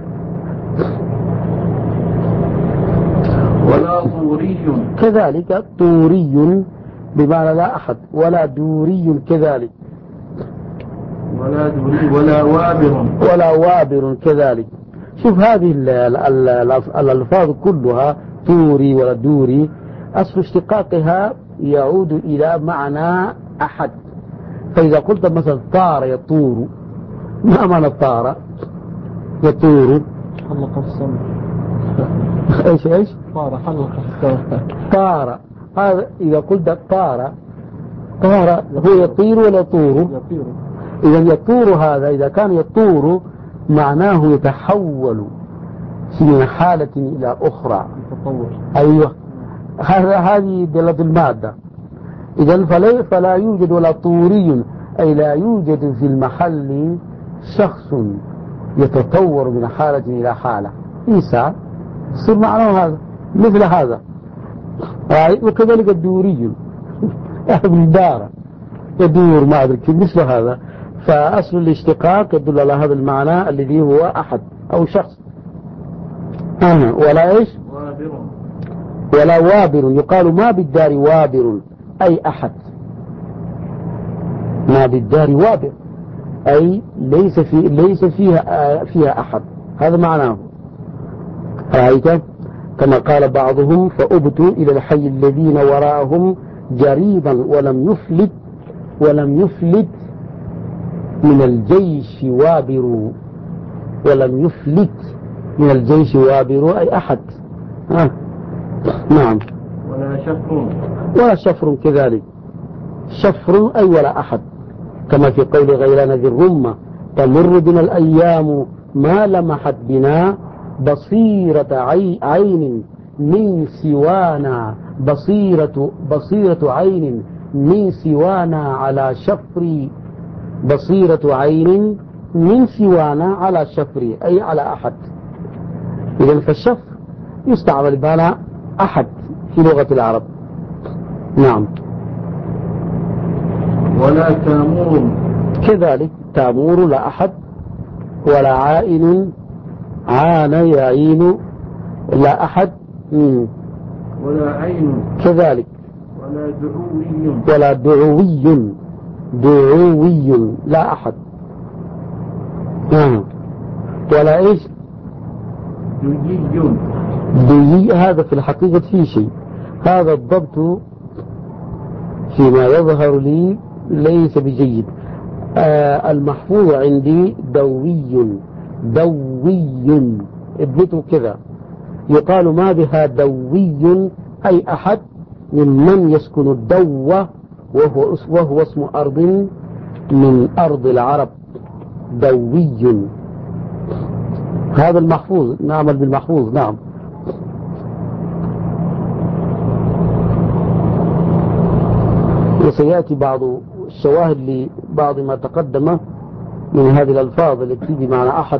ولا طوري كذلك طوري بمعنى لا أحد، ولا دوري كذلك، ولا دوري ولا وابر كذلك. شوف هذه الألفاظ كلها طوري ولا دوري أصل اشتقاقها يعود إلى معنى أحد. فإذا قلت مثلا طار يطور، ما معنى طار يطور؟ حلق السماء. ايش طار حلق السماء. طار، هذا إذا قلت طار هو يطير ولا يطور؟ يطير. إذا يطور، هذا إذا كان يطور معناه يتحول من حالة إلى أخرى، تطور. أيوة، هذه دلالة المادة. إذا فلا يوجد ولا طوري، أي لا يوجد في المحل شخص يتطور من حالة إلى حالة، إنسان يصير معناه هذا مثل هذا. وكذلك الدوري ابن دار يدور، ما أدري كيف مثل هذا. فأصل الاشتقاق يدل على هذا المعنى الذي هو أحد أو شخص. ولا إيش؟ ولا وابر، يقال ما بالدار وابر أي أحد، ما بالدار وابر أي ليس فيها أحد، هذا معناه. رأيت؟ كما قال بعضهم فأبتوا إلى الحي الذين وراءهم جريبا ولم يفلت من الجيش وابروا، ولم يفلت من الجيش وابروا أي أحد. نعم. ولا شفر كذلك، شفر أي ولا أحد، كما في قول غيلان ذي الرمة تمر بنا الأيام ما لمحت بنا بصيرة عين من سوانا، بصيرة عين من سوانا على شفري، بصيرة عين من سوانا على شفري أي على أحد. إذن فالشفر يستعمل بها أحد في لغة العرب. نعم. ولا تامور كذلك تامور لا أحد، ولا عائن عان يعين لا أحد. ولا عين كذلك. ولا دعوي لا أحد. ولا إيش؟ ديي. هذا في الحقيقة في شيء، هذا الضبط فيما يظهر لي ليس بجيد. المحفوظ عندي دوي اضبطوا كذا، يقال ما بها دوي أي أحد ممن يسكن الدوة، وهو اسم أرض من أرض العرب، دوي. هذا المحفوظ، نعمل بالمحفوظ. نعم. وسيأتي بعض الشواهد لبعض ما تقدم من هذه الألفاظ التي بمعنى أحد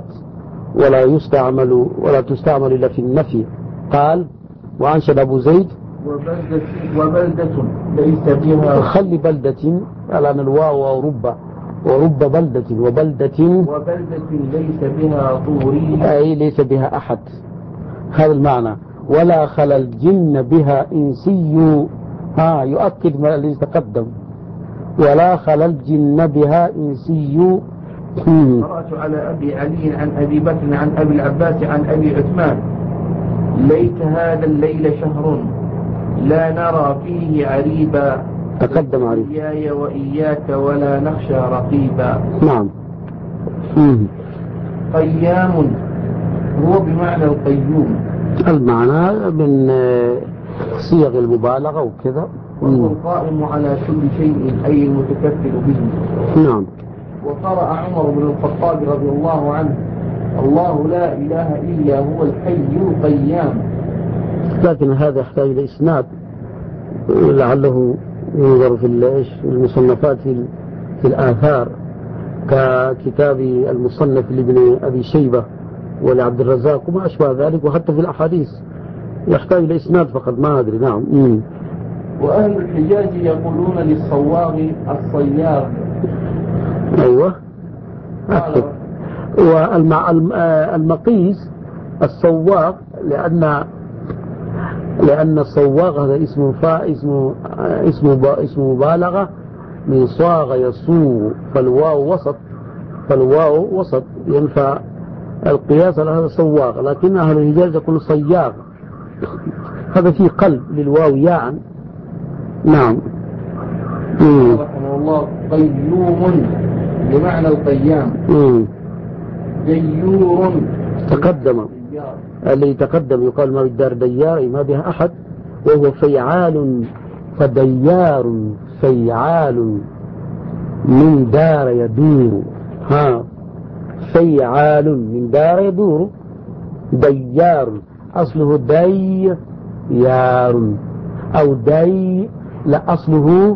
ولا تستعمل إلا في النفي. قال وأنشد أبو زيد وبلدة ليس بها، خلي بلدة الآن الواو ورب بلدة، وبلدة ليس بها طوري أي ليس بها أحد، هذا المعنى. ولا خلا الجن بها إنسي، يؤكد ما الذي تقدم، ولا خلا الجن بها إنسي. قرأت على أبي علي عن أبي بكر عن أبي العباس عن أبي عثمان ليت هذا الليل شهر لا نرى فيه عريبا، تقدم عريب إياي وإياك ولا نخشى رقيبا. نعم. قيام هو بمعنى القيوم، المعنى من صيغ المبالغة وكذا، وهو القائم على كل شيء أي المتكفل به. نعم. وقرأ عمر بن الخطاب رضي الله عنه: الله لا إله إلا هو الحي القيام. لكن هذا يحتاج إلى إسناد، لعله ينظر في المصنفات في الآثار ككتاب المصنف لابن أبي شيبة ولعبد الرزاق وما أشبه ذلك، وحتى في الأحاديث يحتاج إلى إسناد فقط، ما أدري. نعم. وأهل الحجاز يقولون للصواغ الصياغ. أيوة أكثر. والمقيس الصواغ، لأن الصواغ هذا اسم مبالغة من صاغ يصوغ، فالواو وسط ينفع القياس على هذا صواغ، لكن أهل الحجاز يقول صياغ، هذا فيه قلب للواو يعني. نعم. رحمه الله: قيوم بمعنى القيام. ديور تقدم، اللي تقدم يقال ما بالدار ديار ما بها أحد، وهو فيعال، فديار فيعال من دار يدور. فيعال من دار يدور، ديار أصله ديار أو لا أصله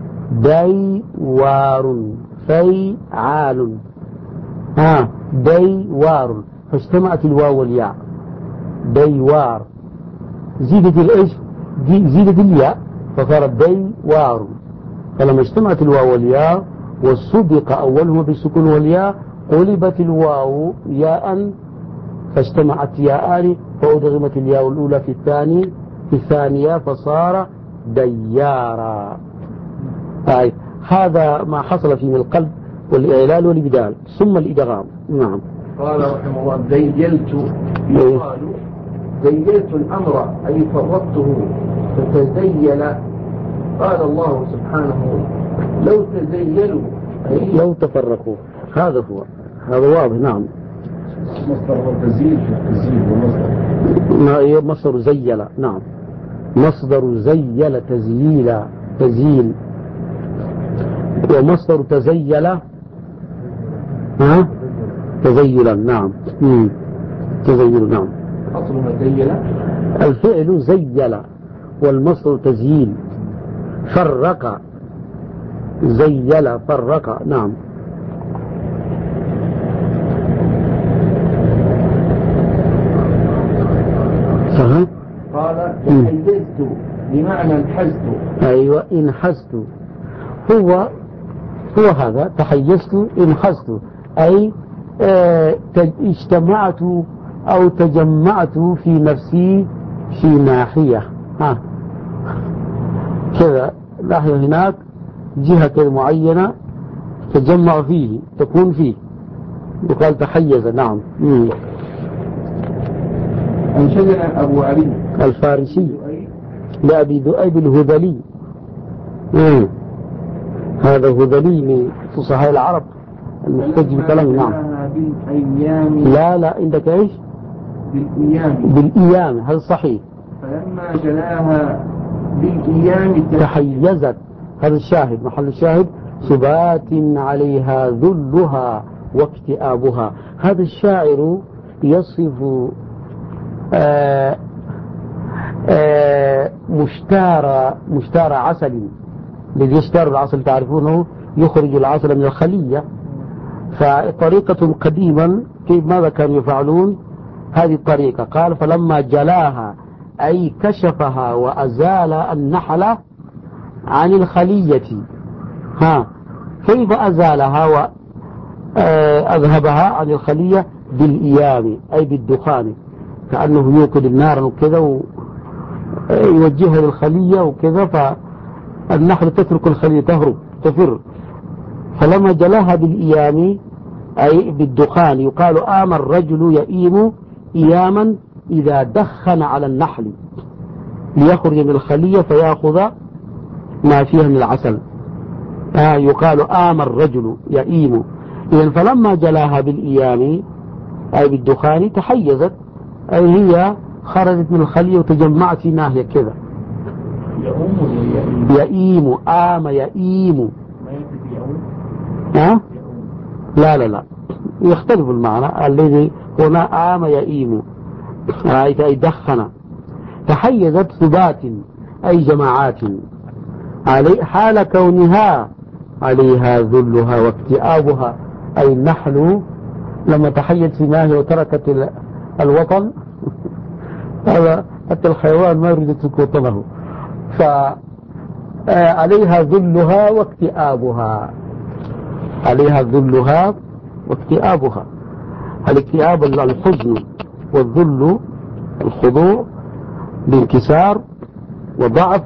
ديوار، فيعال ديوار، فاجتمعت الواو والياء ديوار، زيدت الياء فصارت ديوار، فلما اجتمعت الواو والياء والسبق أولهما بالسكون والياء قلبت الواو ياء فاجتمعت ياءان فأدغمت الياء الأولى في الثانية فصار ديارا. هذا ما حصل فيه من القلب والإعلال والإبدال ثم الإدغام. نعم. قال رحمه الله: ديلت، يقال ديلت الأمر أي فرقته فتزيل. قال الله سبحانه: لو تزيلوا أي لو تفرقوا، هذا واضح. نعم. مصدر تزيل ومصدر مصدر زيل. نعم، مصدر زيل تزيل، ومصدر تزيل تزيلا. نعم. تزيل. نعم. أصلها زيل، الفعل زيل والمصدر تزييل. فرق، زيل فرق. نعم. قال: تحيزت بمعنى انحزت. أيوة، انحزت. هو هذا تحيزت انحزت، أي اجتمعت أو تجمعت في نفسي في ناحية كذا، ناحية هناك جهة كذا معينة تجمع فيه، تكون فيه، يقال تحيز. نعم. أنشدنا أبو علي الفارسي لأبي ذؤيب الهذلي. هذا هذلي من فصحاء العرب المحتج بكلام. نعم. لا عندك ايش؟ بالإيام، هذا صحيح. فلما جلاها بالإيام تحيزت، هذا الشاهد، محل الشاهد: سبات عليها ذلها واكتئابها. هذا الشاعر يصف مشتار عسل، الذي يشتار العسل تعرفونه، يخرج العسل من الخلية. فطريقة قديما كيف ماذا كانوا يفعلون؟ هذه الطريقة. قال: فلما جلاها أي كشفها وأزال النحلة عن الخلية. كيف أزالها وأذهبها عن الخلية؟ بالإيام أي بالدخان، كأنه يوقد النار وكذا ويوجهها للخلية وكذا، فالنحل تترك الخلية تهرب تفر. فلما جلاها بالإيام أي بالدخان، يقال آم الرجل يئيم إياما إذا دخن على النحل ليخرج من الخلية فيأخذ ما فيها من العسل. يقال آم الرجل يئيم. إذن فلما جلاها بالإيام أي بالدخان تحيزت، أي هي خرجت من الخلية وتجمعت في ناحية كذا. يؤوم ولا يئيم؟ يئيم، آم يئيم. ما يكتب يؤوم؟ ها؟ يؤوم. لا لا لا، يختلف المعنى. الذي هنا آم يئيم، رأيت أي دخن. تحيزت ثبات أي جماعات، علي حال كونها عليها ذلها واكتئابها، أي النحل لما تحيت في ماهي وتركت الوطن هذا حتى الحيوان ما يريد يترك وطنه، فعليها ذلها واكتئابها، عليها ذلها واكتئابها. الاكتئاب الحزن، والذل الخضوع بانكسار وضعف.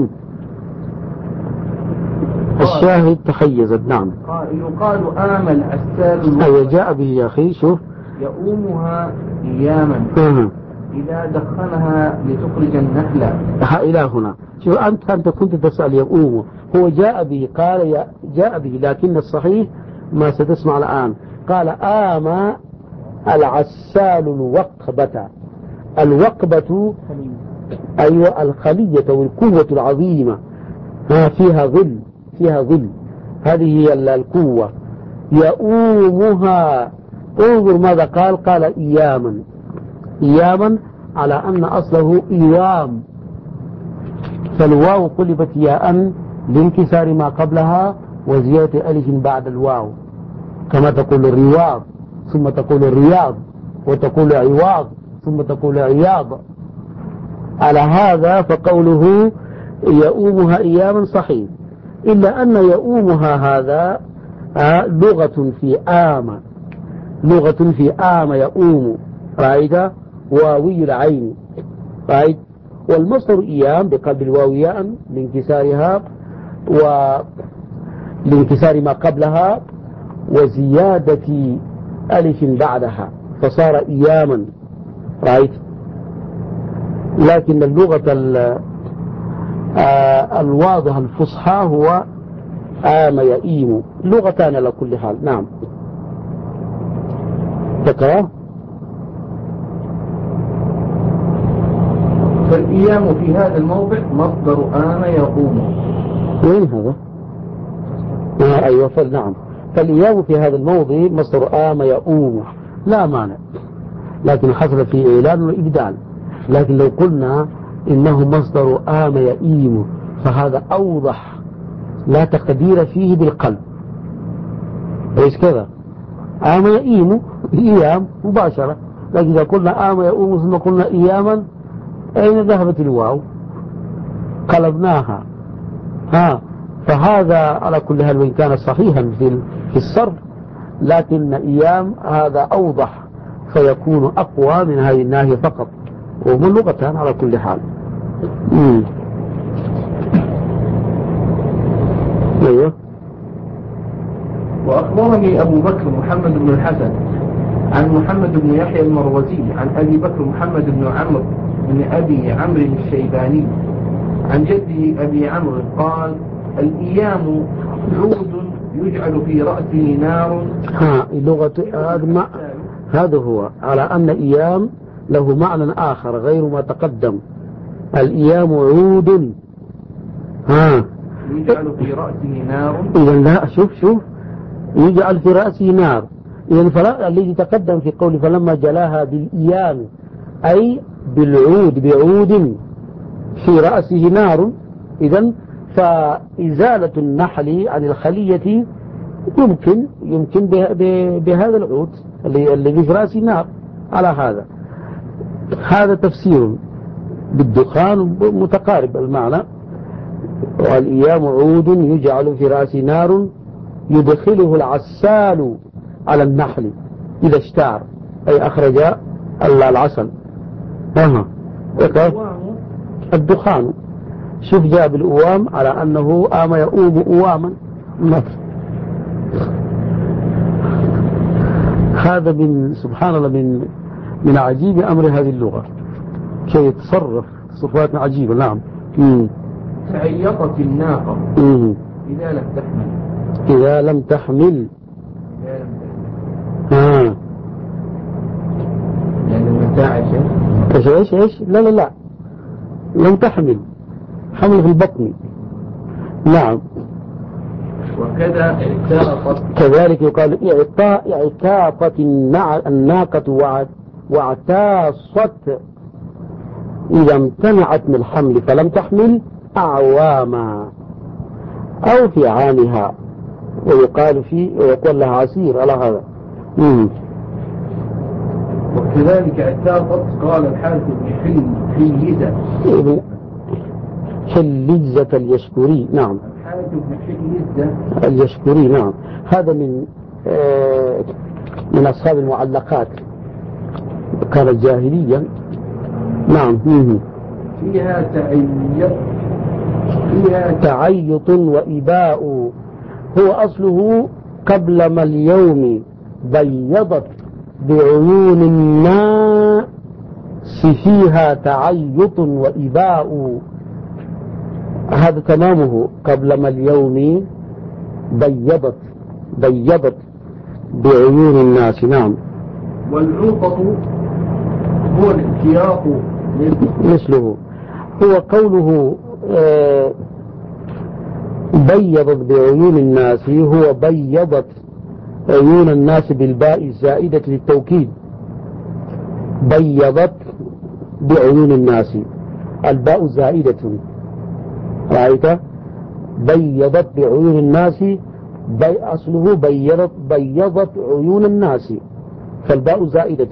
الشاهد تحيزت. نعم. يقال آم العسال أي جاء به يا أخي، شوف يؤومها أياما إذا دخنها لتخرج النحلة. إلى هنا شوف، أنت كنت تسأل يؤوم، هو جاء به، قال جاء به، لكن الصحيح ما ستسمع الآن. قال آم العسال الوقبة. الوقبة أيوة الخلية والقوة العظيمة، فيها ظل، فيها ظل، هذه هي القوة. يؤومها، انظر ماذا قال إياما، إياما على أن أصله إيوام، فالواو قلبت ياء لانكسار ما قبلها وزيادة ألف بعد الواو، كما تقول الرياض ثم تقول الرياض، وتقول عواض ثم تقول عياض. على هذا فقوله يؤومها إياما صحيح، إلا أن يؤومها هذا لغة في آم، لغة في آم يؤوم، رأيت، واوي العين، رأيت. والمصدر إيام بقلب الواو ياء لانكسارها ولانكسار ما قبلها وزيادة ألف بعدها فصار إياما، رأيت. لكن اللغة الواضحة الفصحى هو آم يئيم، لغتان على كل حال. نعم. تقرأ. فالإيام في هذا الموضع مصدر آم يقوم. وين هذا؟ أيوة، نعم، فالإيام في هذا الموضع مصدر آم يؤوم، لا مانع، لكن حصل فيه إعلان وإبدال. لكن لو قلنا إنه مصدر آم يئيم فهذا أوضح، لا تقدير فيه بالقلب، ليس كذا. آم يئيم إيام مباشرة، لكن إذا قلنا آم يؤوم ثم قلنا إياما، أين ذهبت الواو؟ قلبناها. فهذا على كل حال وإن كان صحيحا في الصرف، لكن إيام هذا أوضح فيكون أقوى من هذه الناحية فقط، وهم لغتان على كل حال. أيوه. وأخبرني أبو بكر محمد بن الحسن عن محمد بن يحيى المروزي عن أبي بكر محمد بن عمرو بن أبي عمرو الشيباني عن جده أبي عمرو قال: الإيام عود يجعل في رأسه نار. لغة هذا هو على أن إيام له معنى آخر غير ما تقدم. الإيام عود يجعل في رأسه نار. إذا لا، شوف يجعل في رأسه نار. إذا الذي تقدم في قوله فلما جلاها بالإيام أي بالعود، بعود في رأسه نار. إذا فإزالة النحل عن الخلية يمكن بهذا العود الذي في رأسه نار. على هذا تفسير بالدخان متقارب المعنى. والإيام عود يجعل في رأسه نار يدخله العسال على النحل إذا اشتعر، أي أخرج العسل. الدخان، شوف جاء بالأوام على أنه آم يؤوم أواما. هذا من سبحان الله من عجيب أمر هذه اللغة، كي يتصرف تصرفات عجيبة. نعم. تعيطت الناقة إذا لم تحمل. إذا لم تحمل. يعني المتاع ايش لا لم تحمل. حمل في البطن. نعم. وكذا اعتاقت كذلك يقال اعتاقت الناقة واعتاصت إذا امتنعت من الحمل فلم تحمل أعواما أو في عامها، ويقال لها عسير على هذا. وكذلك اعتاقت قال الحارث بن حليزة حليزة اليشكري. نعم. الحارث بن حليزة اليشكري. نعم. هذا من أصحاب المعلقات، كان جاهليا. نعم. فيها تعيط وإباء. هو أصله قبل ما اليوم بيضت بعيون الناس فيها تعيط وإباء. هذا تمامه قبل ما اليوم بيضت بعيون الناس. نعم. والعوطة هو الاتياق مثله. هو قوله بيضت بعيون الناس، هو بيضت عيون الناس بالباء الزائدة للتوكيد. بيضت بعيون الناس، الباء زائدة، رأيت؟ بيضت بعيون الناس، أصله بيضت عيون الناس، فالباء زائدة.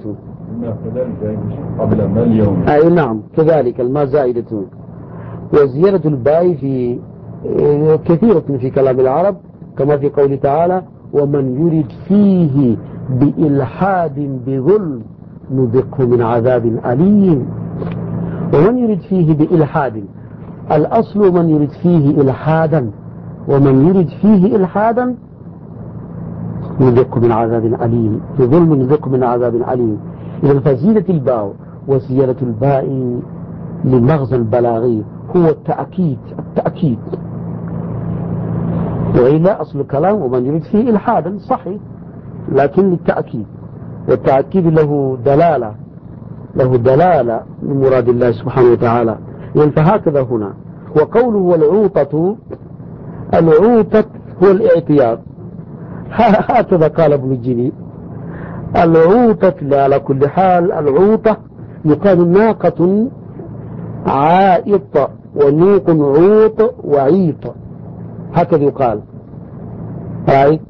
قبل ما اليوم. أي نعم، كذلك الماء زائدة. وزيادة الباء في كثيرة في كلام العرب، كما في قول تعالى: ومن يرد فيه بإلحاد بظلم نذقه من عذاب أليم. ومن يرد فيه بإلحاد، الأصل من يرد فيه إلحادا، ومن يرد فيه إلحادا نذقه من عذاب أليم، بظلم نذقه من عذاب أليم. إذا فزيادة الباء وزيادة الباء للمغزى البلاغي هو التأكيد. وإلا أصل الكلام ومن يريد فيه إلحادا صحيح، لكن للتأكيد، والتأكيد له دلالة من مراد الله سبحانه وتعالى. يعني فهكذا هنا. وقوله والعوطة، العوطة هو الاعتياد، هكذا قال ابن الجني. العوطة على كل حال، العوطة يقال ناقة عائط، ونوق عوط وعيط، هكذا يقال. رأيت؟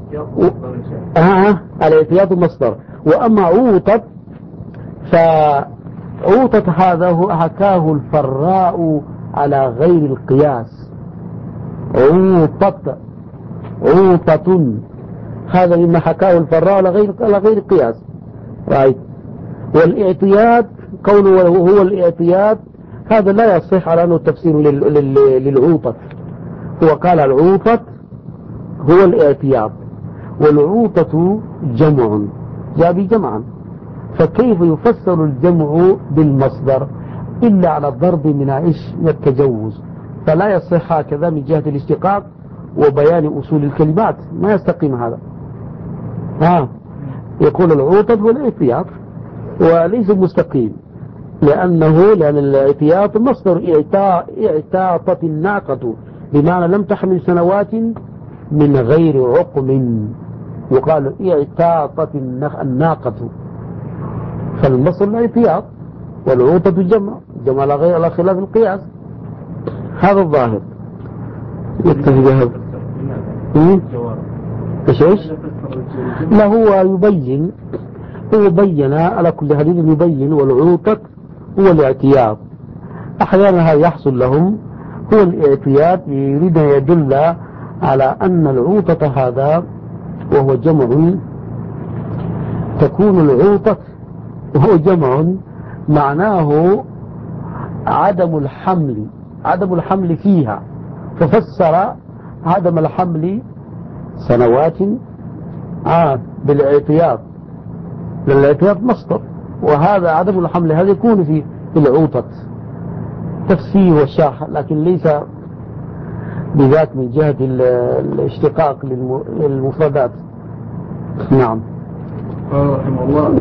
الاعتياد مصدر. وأما عوطة فعوطة هذا حكاه الفراء على غير القياس. عوطة هذا مما حكاه الفراء على غير القياس. رأيت؟ والاعتياد قوله هو الاعتياد، هذا لا يصح على أنه تفسير للعوطة. هو قال العوطة هو الاعتياد، والعوطة جمع جاء بجمعا، فكيف يفسر الجمع بالمصدر إلا على الضرب من التجوز؟ فلا يصح هكذا من جهة الاشتقاق وبيان أصول الكلمات، ما يستقيم هذا. يقول العوطة هو الاعتياد وليس مستقيم، لأن الاعتياد مصدر اعتاطت الناقة، بمعنى لم تحمل سنوات من غير عقم، يقال اعتاطت الناقة، فالمصدر الاعتياد، والعوطة جمع على خلاف القياس. هذا الظاهر. يكتفي بهذا. ايش؟ لا، هو بين على كل حديث يبين. والعوطة هو الاعتياد. أحيانا هذا يحصل لهم، هو الاعتياد يريد أن يدل على أن العوطة هذا وهو جمع، تكون العوطة وهو جمع معناه عدم الحمل فيها، ففسر عدم الحمل سنوات بالاعتياد، للاعتياد مصدر، وهذا عدم الحمل هذا يكون في العوطة تفسير والشرح، لكن ليس بذات من جهة الاشتقاق للمفردات. نعم. قال رحمه الله: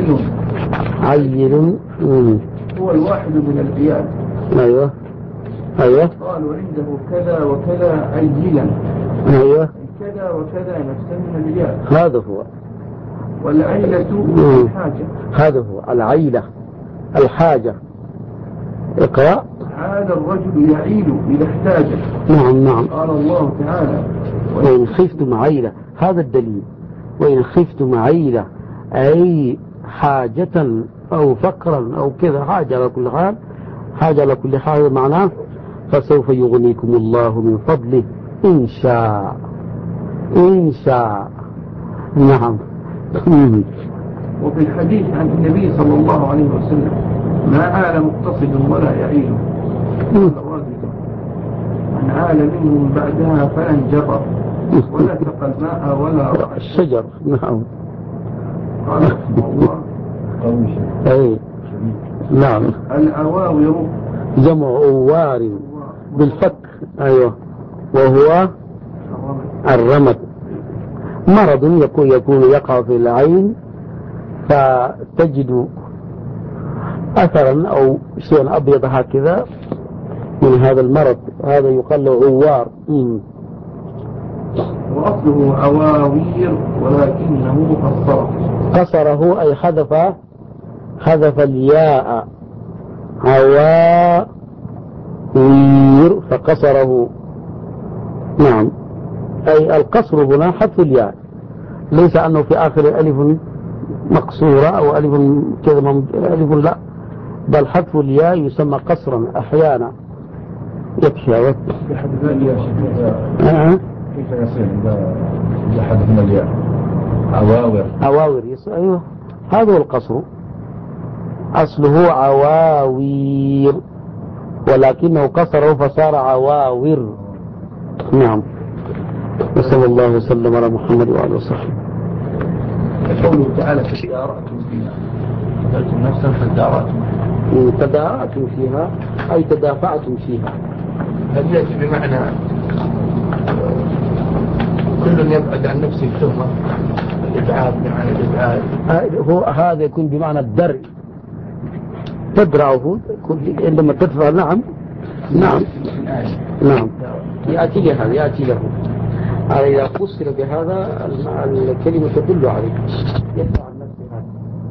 عين هو الواحد من العياد. أيوه. أيوة. قال وعنده كذا وكذا عيلا. أيوة. كذا وكذا نفسا من الياء. هذا هو. والعيلة الحاجة. هذا هو العيلة الحاجة. اقرأ. عاد الرجل يعيل إذا احتاج. نعم نعم. قال الله تعالى وإن خفتم عيلة، هذا الدليل. وإن خفتم عيلة أي حاجة أو فقرا أو كذا، حاجة على كل حال، حاجة على كل حال معناه فسوف يغنيكم الله من فضله إن شاء. إن شاء. نعم. وفي الحديث عن النبي صلى الله عليه وسلم ما عال مقتصد ولا يعيل. من عال منهم بعدها فلن جرى ولا سقى الماء ولا رأى الشجر. نعم. قال رحمه الله أي نعم. العواور جمع أوار بالفك. أيوة. وهو الرمد، مرض يكون يقع في العين فتجد أثرا أو شيئا أبيض هكذا من هذا المرض، هذا يقال له عوار. وأصله عواوير ولكنه قصره أي حذف الياء، عواوير فقصره. نعم. أي القصر هنا حذف الياء، ليس أنه في آخر ألف مقصورة أو ألف كذا ألف، لا، بل حذف الياء يسمى قصرا أحيانا. يكفي. كيف يصير إذا حذفنا الياء؟ عواور. أيوه، هذا هو القصر، أصله عواوير ولكنه قصره فصار عواور. نعم. وصلى الله وسلم على محمد وعلى وصحبه. قوله تعالى فدارأتم فيها، قتلتم نفسا تدارأتم فيها أي تدافعتم فيها. هل يأتي بمعنى كل يبعد عن نفسه التهمة، الإبعاد بمعنى الإبعاد؟ هو هذا يكون بمعنى الدرء، تدرعه عندما تدفع. نعم نعم نعم. يأتي له إذا فسر بهذا الكلمة تدل عليه، يدفع عن نفسه هذا.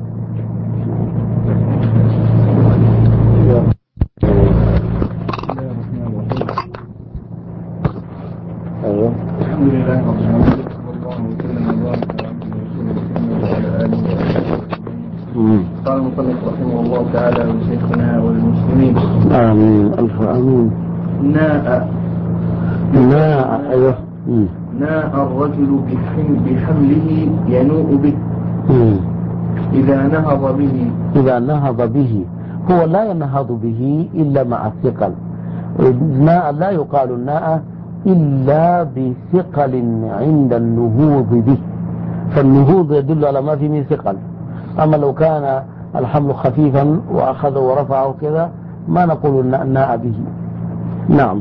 أيوه. الحمد لله رب العالمين، صلى الله وسلم وبارك على عبده ورسوله وعلى آله وصحبه. قال المصنف رحمه الله تعالى لشيخنا وللمسلمين آمين ألف آمين. ناء. أيوه. ناء الرجل بحمله ينوء به إذا نهض به. هو لا ينهض به إلا مع الثقل. الناء لا يقال الناء إلا بثقل عند النهوض به، فالنهوض يدل على ما فيه من ثقل. أما لو كان الحمل خفيفا وأخذ ورفعه كذا ما نقول ناء به. نعم.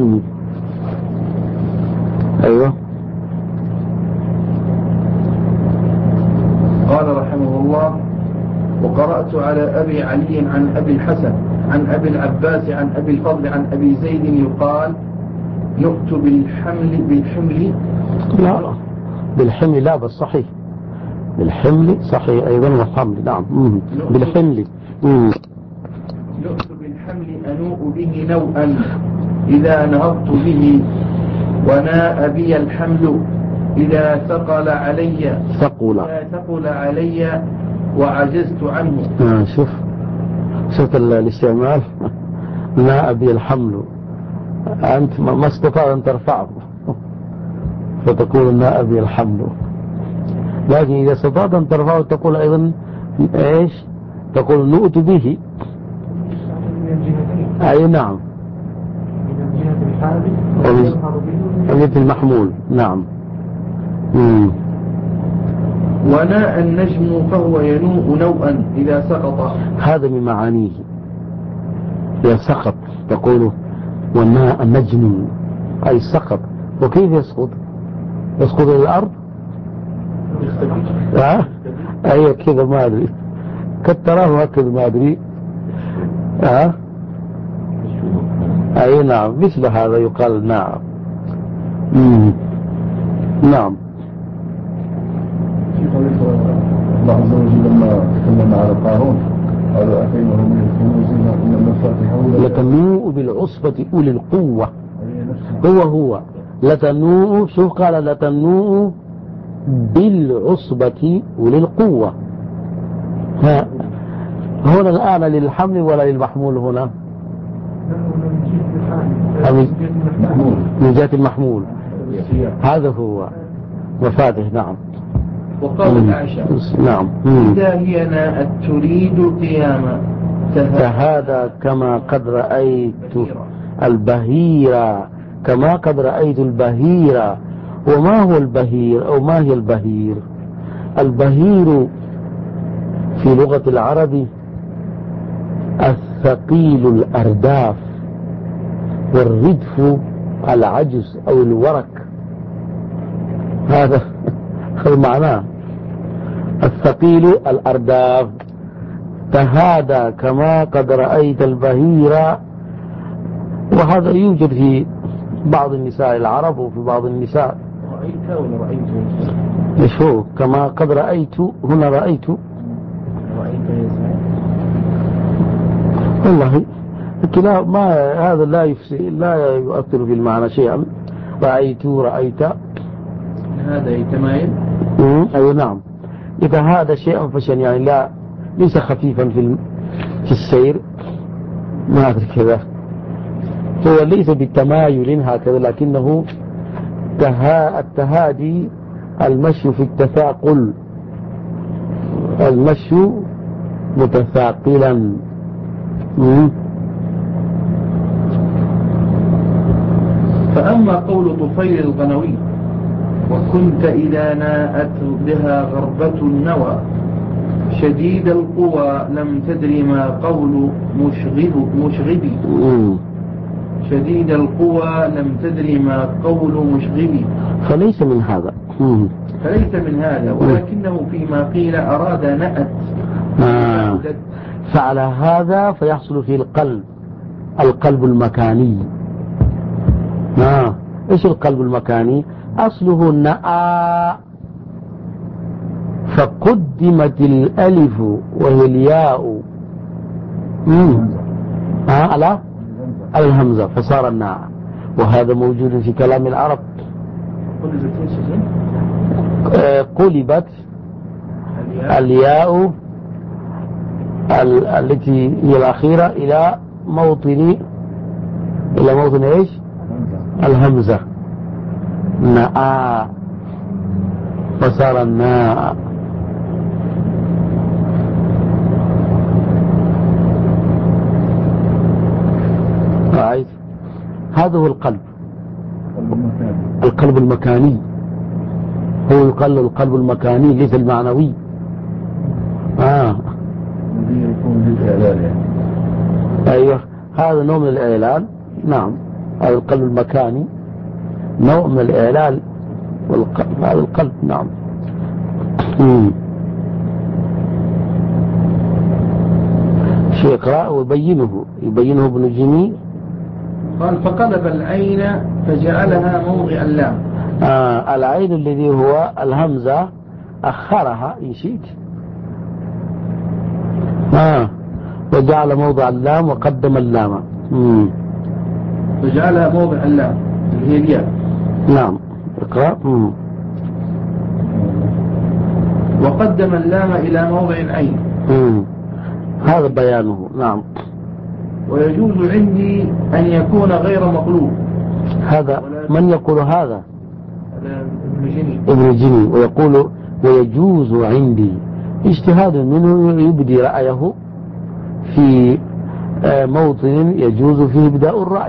أيوه. قال رحمه الله وقرأت على أبي علي عن أبي الحسن عن أبي العباس عن أبي الفضل عن أبي زيد يقال نؤت بالحمل لا، بالحمل لا، بل صحيح، بالحمل صحيح أيضا، والحمل. نعم. بالحمل. نؤت بالحمل أنوء به نوءا إذا نهضت به، وناء بي الحمل إذا ثقل علي وعجزت عنه. شوف الاستعمال. ناء بي الحمل، أنت ما استطاع أن ترفعه فتقول ناء بي الحمل، لكن إذا استطعت أن ترفعه تقول أيضا إيش؟ تقول نؤت به. أي نعم، ومن المحمول. نعم. وناء النجم فهو ينوء نوءا إذا سقط. هذا من معانيه، إذا سقط تقول وناء النجم أي سقط. وكيف يسقط؟ يسقط إلى الأرض؟ أيوة كذا، ما أدري، قد تراه هكذا، ما أدري. أي نعم، مثل هذا يقال نعم. نعم. في طريق الله عز وجل لما تكلم على قارون قال أتيناه من الكنوز إن مفاتحه لتنوء بالعصبة أولي القوة. هو لتنوء، شوف قال لتنوء بالعصبة أولي القوة. ها هنا الآن للحمل ولا للمحمول هنا؟ من جهة المحمول. هذا هو مفاتح. نعم. وقال الأعشى نعم. إذا هي ناءت تريد القيامة فهذا كما قد رأيت البهيرة، كما قد رأيت البهيرة. وما هو البهير أو ما هي البهير؟ البهير في لغة العرب الثقيل الأرداف، والردف العجز أو الورك. هذا معناه الثقيل الأرداف. فهذا كما قد رأيت البهيرة. وهذا يوجد في بعض النساء العرب وفي بعض النساء. رأيت ولا رأيت؟ ايش هو كما قد رأيت؟ هنا رأيت والله كلا ما هذا لا يؤثر في المعنى شيئا. رأيت هذا يتمايل. أيوة نعم. إذا هذا شيئا فشيئا، يعني لا ليس خفيفا في السير، ما أدري كذا. هو ليس بالتمايل هكذا، لكنه التهادي، المشي في التثاقل، المشي متثاقلا. فأما قول طفيل القنوي وكنت إذا ناءت بها غربة النوى شديد القوى لم تدري ما قول مشغبي. شديد القوى لم تدري ما قول مشغبي. فليس من هذا. ولكنه فيما قيل أراد نأت. فعلى هذا فيحصل في القلب المكاني. ايش القلب المكاني؟ اصله نأى، فقدمت الالف وهي الياء على الهمزة فصار الناء. وهذا موجود في كلام العرب. قلبت الياء التي هي الأخيرة إلى موطن ايش؟ الهمزة. ناء فصار الناء. رأيت؟ هذا هو القلب المكاني. هو يقال القلب المكاني ليس المعنوي. الذي يكون للإعلان يعني. أيوه، هذا نوع من الإعلان. نعم، هذا القلب المكاني نوع من الإعلان. هذا القلب. نعم. شيء يقرأ ويبينه ابن جني. قال فقلب العين فجعلها موضع اللام. العين الذي هو الهمزة أخرها إن شئت. وجعل موضع اللام وقدم اللام. فجعلها موضع اللام اللي هي الياء. نعم. اقرأ. وقدم اللام إلى موضع العين. هذا بيانه. نعم. ويجوز عندي أن يكون غير مقلوب. هذا من يقول هذا؟ ابن جني. ويقول ويجوز عندي، اجتهاد منه يبدي رأيه في موطن يجوز فيه إبداء الرأي.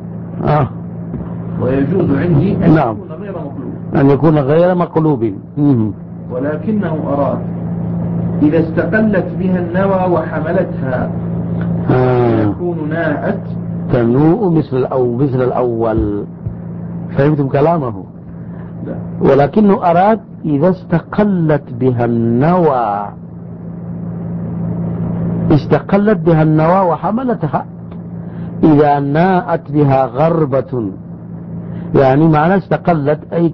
ويجوز عندي أن يكون غير مقلوب. ولكنه أراد إذا استقلت بها النوى وحملتها يكون ناءت تنوء مثل الأول. فهمتم كلامه؟ لا. ولكنه أراد إذا استقلت بها النوى وحملتها إذا ناءت بها غربة، يعني معنى استقلت أي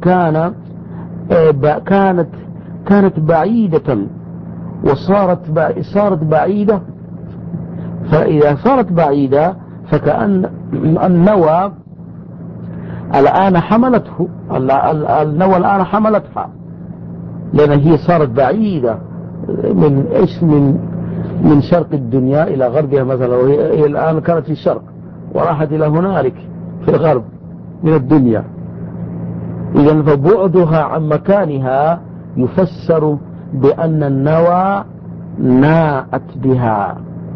كانت بعيدة صارت بعيدة. فإذا صارت بعيدة فكأن النوى الآن حملته، النوى الآن حملتها، لأن هي صارت بعيدة من شرق الدنيا إلى غربها مثلا، وهي الآن كانت في الشرق وراحت إلى هنالك في الغرب من الدنيا. إذن فبعدها عن مكانها يفسر بأن النوى ناءت بها،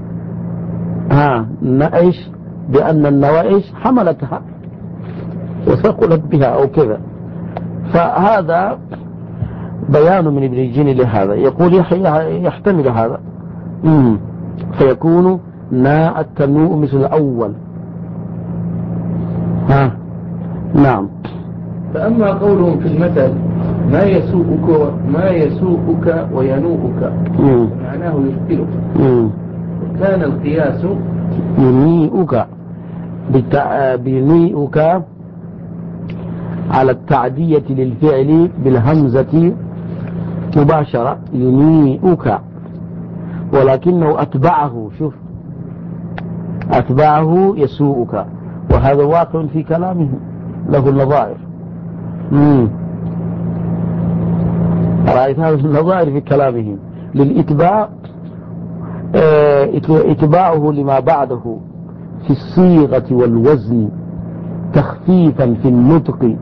إيش؟ بأن النوى إيش؟ حملتها وثقلت بها أو كذا. فهذا بيان من ابن الجني لهذا، يقول يحتمل هذا. فيكون ناءت تنوء مثل الأول. نعم. فأما قولهم في المثل ما يسوءك وينوءك معناه يشكلك، كان القياس ينيئك على التعدية للفعل بالهمزة مباشرة، ينيئك، ولكنه أتبعه، شوف أتبعه يسوءك، وهذا واقع في كلامه له النظائر. رأيت هذا النظائر في كلامه للإتباع، إتباعه لما بعده في الصيغة والوزن تخفيفا في النطق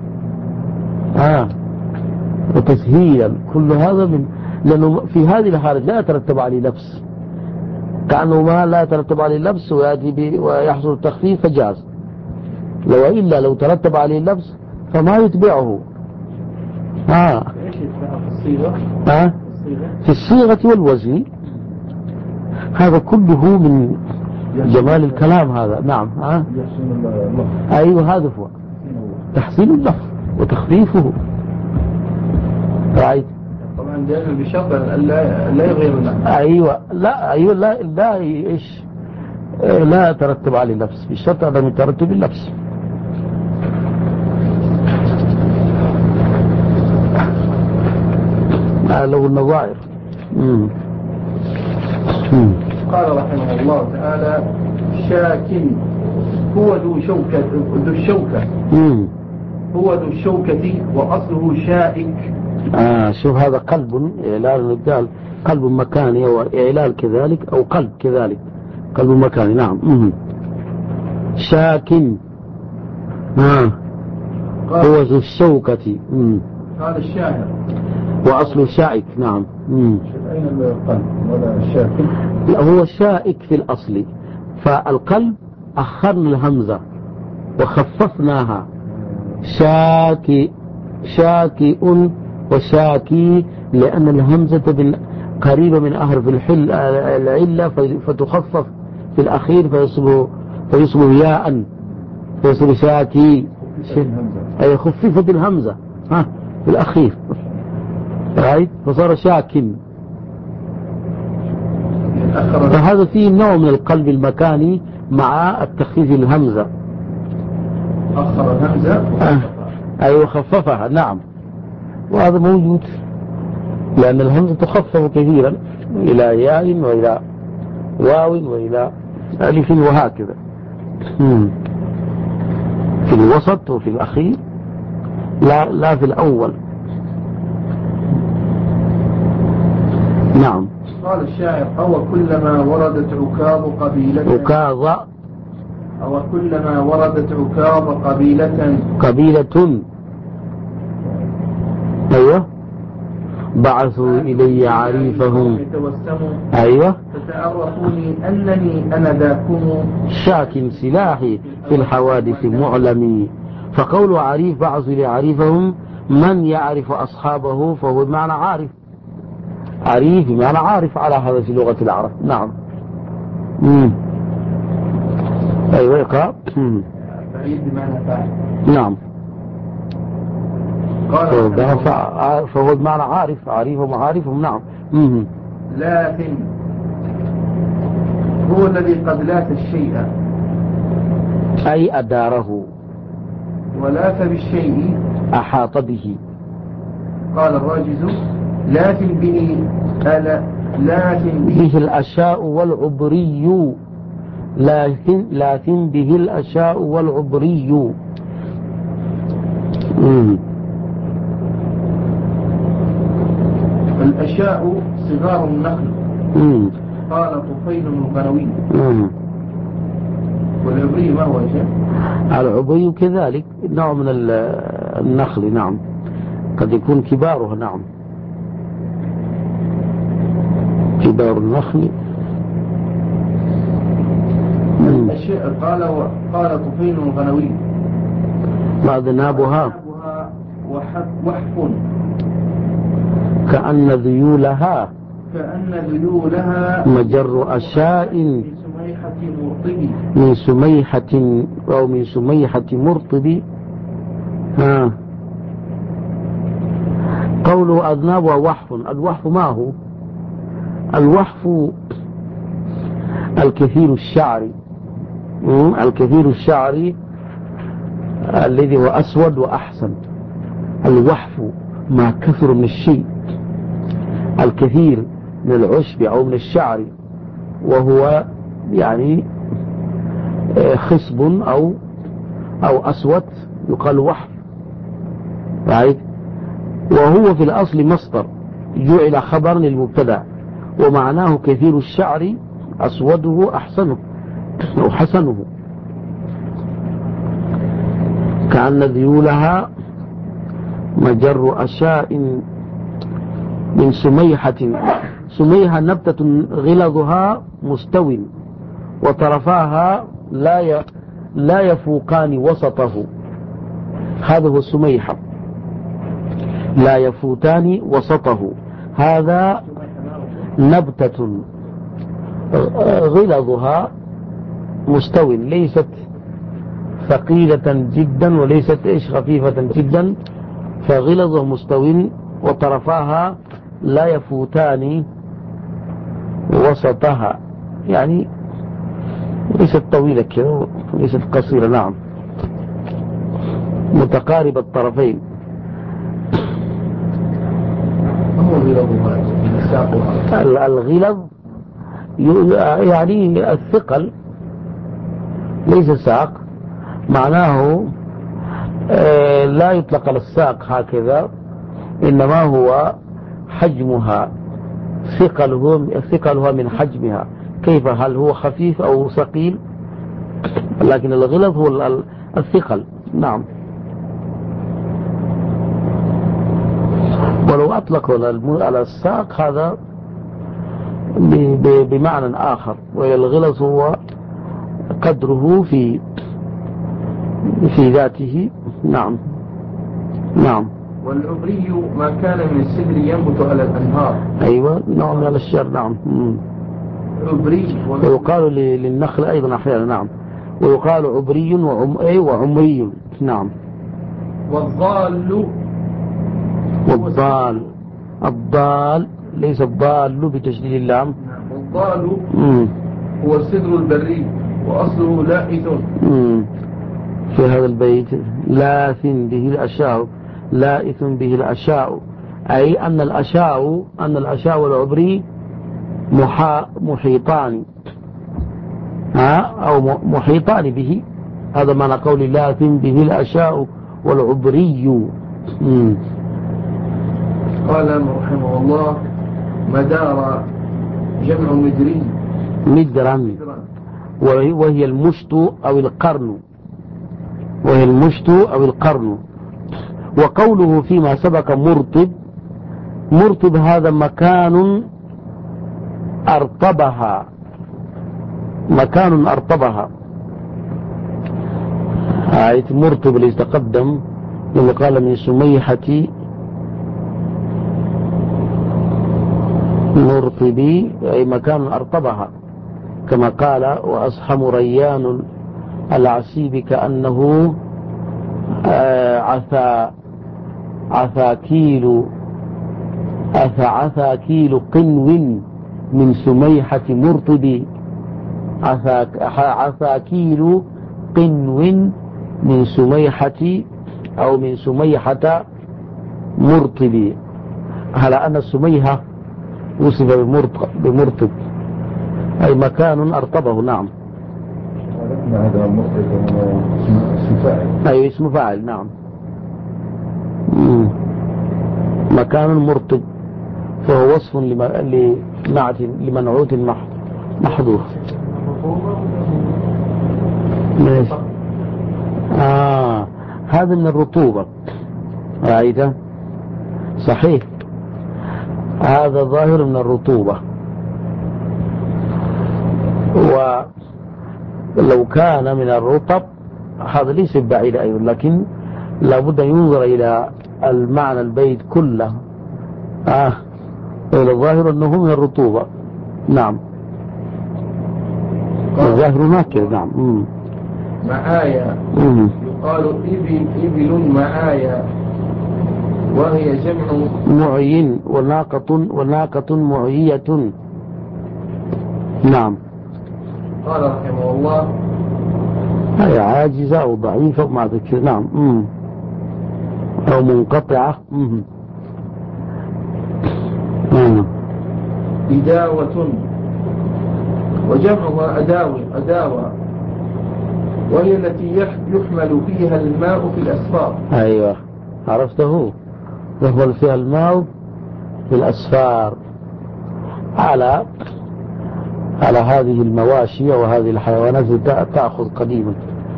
وتسهيلا، كل هذا لأنه في هذه الحالة لا يترتب عليه لبس، كأنه ما لا يترتب عليه لبس ويحصل التخفيف فجاز، لو ترتب عليه لبس فما يتبعه. في الصيغة والوزن، هذا كله من جمال الكلام هذا. نعم. أيوه، هذا هو تحسين اللفظ وتخفيفه. رأيت؟ طبعا جاءنا بشرط لا يغير المعنى. أيوه، لا إيش، لا يترتب عليه لبس، بشرط عدم ترتب اللبس. له النظائر. قال رحمه الله تعالى: شاك هو ذو الشوكة وأصله شائك. شوف هذا قلب إعلال، قال قلب مكاني وإعلال كذلك، أو قلب كذلك قلب مكاني. نعم. شاك هو ذو الشوكة. قال الشاعر: وأصله شائك. نعم. أين القلب ولا الشاك؟ لا، هو شائك في الأصل، فالقلب أخرنا الهمزة وخففناها، شاكئ وشاكي، لأن الهمزة قريبة من أحرف العلة فتخفف في الأخير فيصبح ياء، فيصبح شاكي. أي خففت الهمزة في الأخير، فصار شاكٍ. فهذا فيه نوع من القلب المكاني مع التخفيف الهمزة. أخر الهمزة أيوة، خففها. نعم، وهذا موجود لأن الهمزة تخفف كثيرا إلى ياء وإلى واو وإلى ألف وهكذا، في الوسط وفي الأخير، لا في الأول. نعم. قال الشاعر: أو كلما وردت عكاظ قبيلة أيوة بعثوا إلي عريفهم، أيوة فتعرفوني أنني أنا ذاكم شاك سلاحي في الحوادث معلمي. فقول عريف بعثوا إلي عريفهم، من يعرف أصحابه فهو بمعنى عارف، عريف بمعنى عارف على هذا في لغة العرب. نعم. أيوة يقع. نعم. فهو بمعنى عارف، عريف ومعارفهم. نعم. لكن هو الذي قد لات الشيء أي أداره، ولاث بالشيء أحاط به. قال الراجز لاث به لاث به الأشاء والعبري، لاث به الأشاء والعبري. الأشاء صغار النخل. قال طفيل الغنوي. والعبري ما هو شيء؟ العبري كذلك نوع من النخل، نعم، قد يكون كبارها، نعم، كبار النخل. قال طفيل الغنوي وأذنابها وحف كأن ذيولها مجر أشاء من سميحة أو من سميحة مرطب. قوله أذنابها وحف، الوحف ما هو؟ الوحف الكثير الشعر، الكثير الشعر الذي هو أسود وأحسن. الوحف ما كثر من الشيء الكثير من العشب أو من الشعر، وهو يعني خصب أو أسود، يقال وحف، وهو في الأصل مصدر جعل خبر للمبتدا، ومعناه كثير الشعر أسوده أحسنه أو حسنه. كأن ذيولها مجر أشاء من سميحة. سميحة نبتة غلظها مستو وطرفاها لا يفوقان وسطه، هذا هو السميحة، لا يفوتان وسطه. هذا نبتة غلظها مستو، ليست ثقيلة جدا وليست خفيفة جدا، فغلظها مستو وطرفاها لا يفوتان وسطها، يعني ليست طويلة كده ليست قصيرة، نعم، متقارب الطرفين. الغلظ يعني الثقل، ليس الساق، معناه لا يطلق على الساق هكذا، إنما هو حجمها، ثقلها من حجمها، كيف، هل هو خفيف أو ثقيل، لكن الغلظ هو الثقل، نعم. ولو أطلقوا على الساق هذا بمعنى آخر، والغلظ هو قدره في ذاته، نعم نعم. والعبري ما كان من السدر ينبت على الأنهار. أيوة، نوع من الشجر، نعم. عبري ويقال للنخل أيضا أحيانا، نعم، ويقال عبري وعمري، نعم. والضال الضال ليس الضال بتشديد اللام. والضال هو السدر البري وأصله لائث. في هذا البيت لاث به الأشاء، لائث به الأشاء، أي أن الأشاء والعبري محيطان، أو محيطان به، هذا معنى قول لاث به الأشاء والعبري. قال رحمه الله مدار جمع مدرا، وهي المشط أو القرن. وقوله فيما سبق مرطب هذا مكان أرطبها، آية مرطب اللي تقدم لما قال من سميحة مرطبي، أي مكان أرطبها، كما قال وأصحم ريان العسيب كأنه عثاكيل قنو من سميحة مرطب. عثاكيل قنو من سميحة أو من سميحة مرطب، على أن السميحة وصف بمرطب أي مكان أرطبه. نعم. هذا مرطب اسم فاعل. أي اسم فاعل. نعم. مكان مرطب فهو وصف لمنعوت محذوف. ماشي. هذا من الرطوبة. رأيت؟ صحيح، هذا ظاهر من الرطوبة. ولو كان من الرطب هذا ليس بعيد أيضا، لكن لابد أن ينظر إلى المعنى البيت كله. الظاهر أنه من الرطوبة. نعم. الظاهر ناكر. نعم. معايا يقال إبل معايا، وهي جمع معين، وناقة معية. نعم. قال رحمه الله هي عاجزة أو ضعيفة مع ذكر. نعم. أو منقطعة. إداوة، وجمعها أداوة، وهي التي يحمل فيها الماء في الأسفار. أيوة، عرفته، يحمل فيها الماء في الأسفار على هذه المواشي وهذه الحيوانات تأخذ قديما.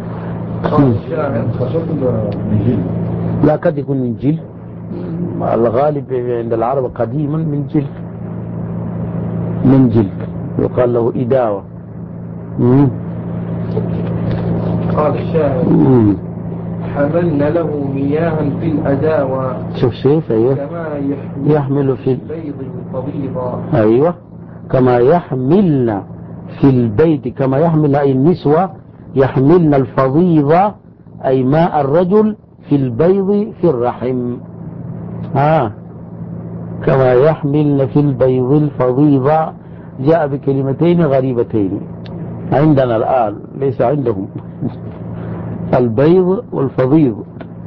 لا، قد يكون من جلد، الغالب عند العرب قديما من جلد يقال له إداوة. قال الشاعر حملنا له مياها في الأداوة. شوف. أيوة. كما يحمل في البيض الفضيضة. أيوة، كما يحملنا في البيت، كما يحمل أي النسوة يحملنا الفضيضة أي ماء الرجل في البيض في الرحم. كما يحملنا في البيض الفضيضة جاء بكلمتين غريبتين عندنا الآن، ليس عندهم. البيض والفضيض.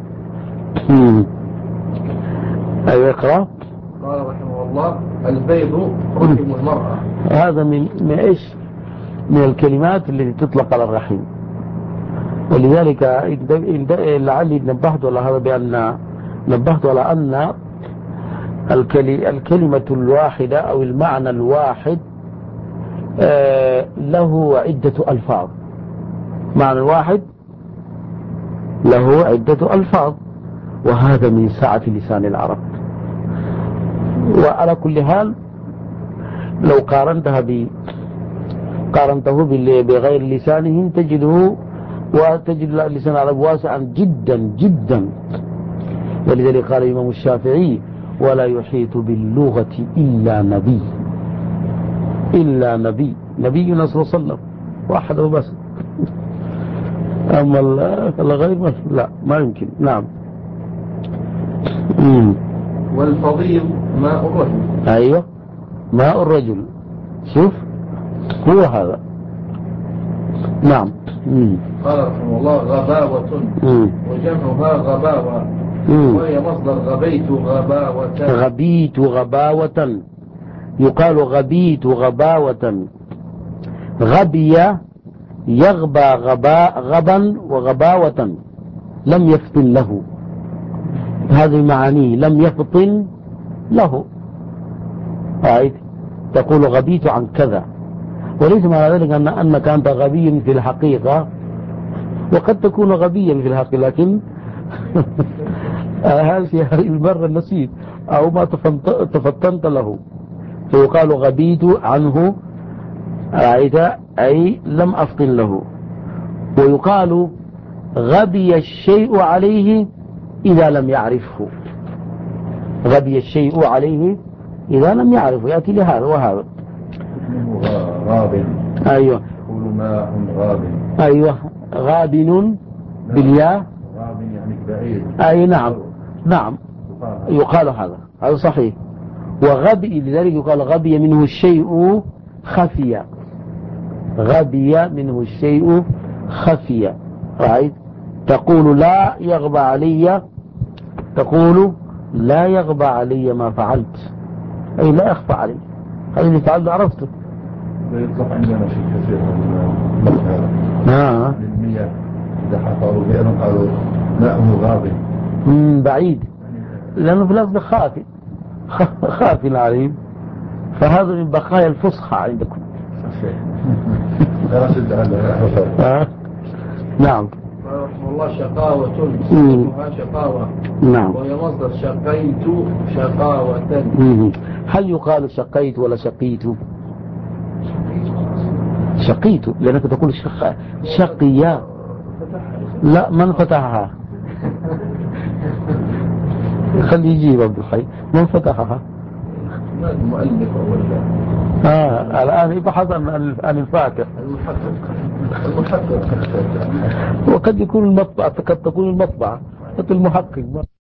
أيوة، اقرأ. قال رحمه الله البيض رحم المرأة. هذا من إيش؟ من الكلمات التي تطلق على الرحم. ولذلك لعلي نبهت على هذا، بأن نبهت على أن الكلمة الواحدة أو المعنى الواحد له عدة ألفاظ. معنى الواحد له عدة ألفاظ، وهذا من سعة لسان العرب. وعلى كل حال لو قارنته بغير لسانهم تجد لسان العرب واسعا جدا جدا. ولذلك قال الإمام الشافعي ولا يحيط باللغة إلا نبي. نبينا صلى الله عليه وسلم وحده بس، أما الغير لا، ما يمكن. نعم. والفضيل ماء الرجل. أيوة، ماء الرجل. شوف، هو هذا. نعم. قال رحمه الله غباوة، وجمعها غباوة، وهي مصدر غبيت غباوة. يقال غبيت غباوة. غبي يغبى غبا وغباوة، لم يفطن له. هذه معانيه، لم يفطن له. رأيت؟ تقول غبيت عن كذا، وليس معنى ذلك أنك أنت غبي في الحقيقة، وقد تكون غبيا في الحقيقة، لكن هذه المرة نسيت أو ما تفطنت له، فيقال غبيت عنه. رأيت؟ أي لم أفطن له. ويقال غبي الشيء عليه إذا لم يعرفه. غبي الشيء عليه إذا لم يعرفه، يأتي لهذا وهذا. غاب. أيوة. يقول ماء غاب. أيوة، غابن بالياء. غاب يعني بعيد. أي نعم. يقال هذا صحيح. وغبي، لذلك يقال غبي منه الشيء خفية. غبي منه الشيء خفية. رأيت تقول لا يغبى علي، تقول لا يغبى علي ما فعلت، أي لا يخفى علي، هذا اللي فعلت عرفته. يطلق عندنا شيء كثير من المياه إذا حفروا بئرا قالوا ماءه غاضب بعيد، لأنه في الأصل خافي العليم، فهذا من بقايا الفصحى عندكم. نعم. رحمه الله شقاوة اسمها شقاوة، نعم، وهي مصدر شقيت شقاوة. هل يقال شقيت ولا شقيت؟ شقيت لأنك تقول شقيا. لا، من فتحها؟ خلي يجيب عبد الحي، من فتحها؟ المؤلف ولا الآن يبحث عن الفاتح، المحقق وقد يكون المطبعة، قد تكون المطبعة، قد المحقق.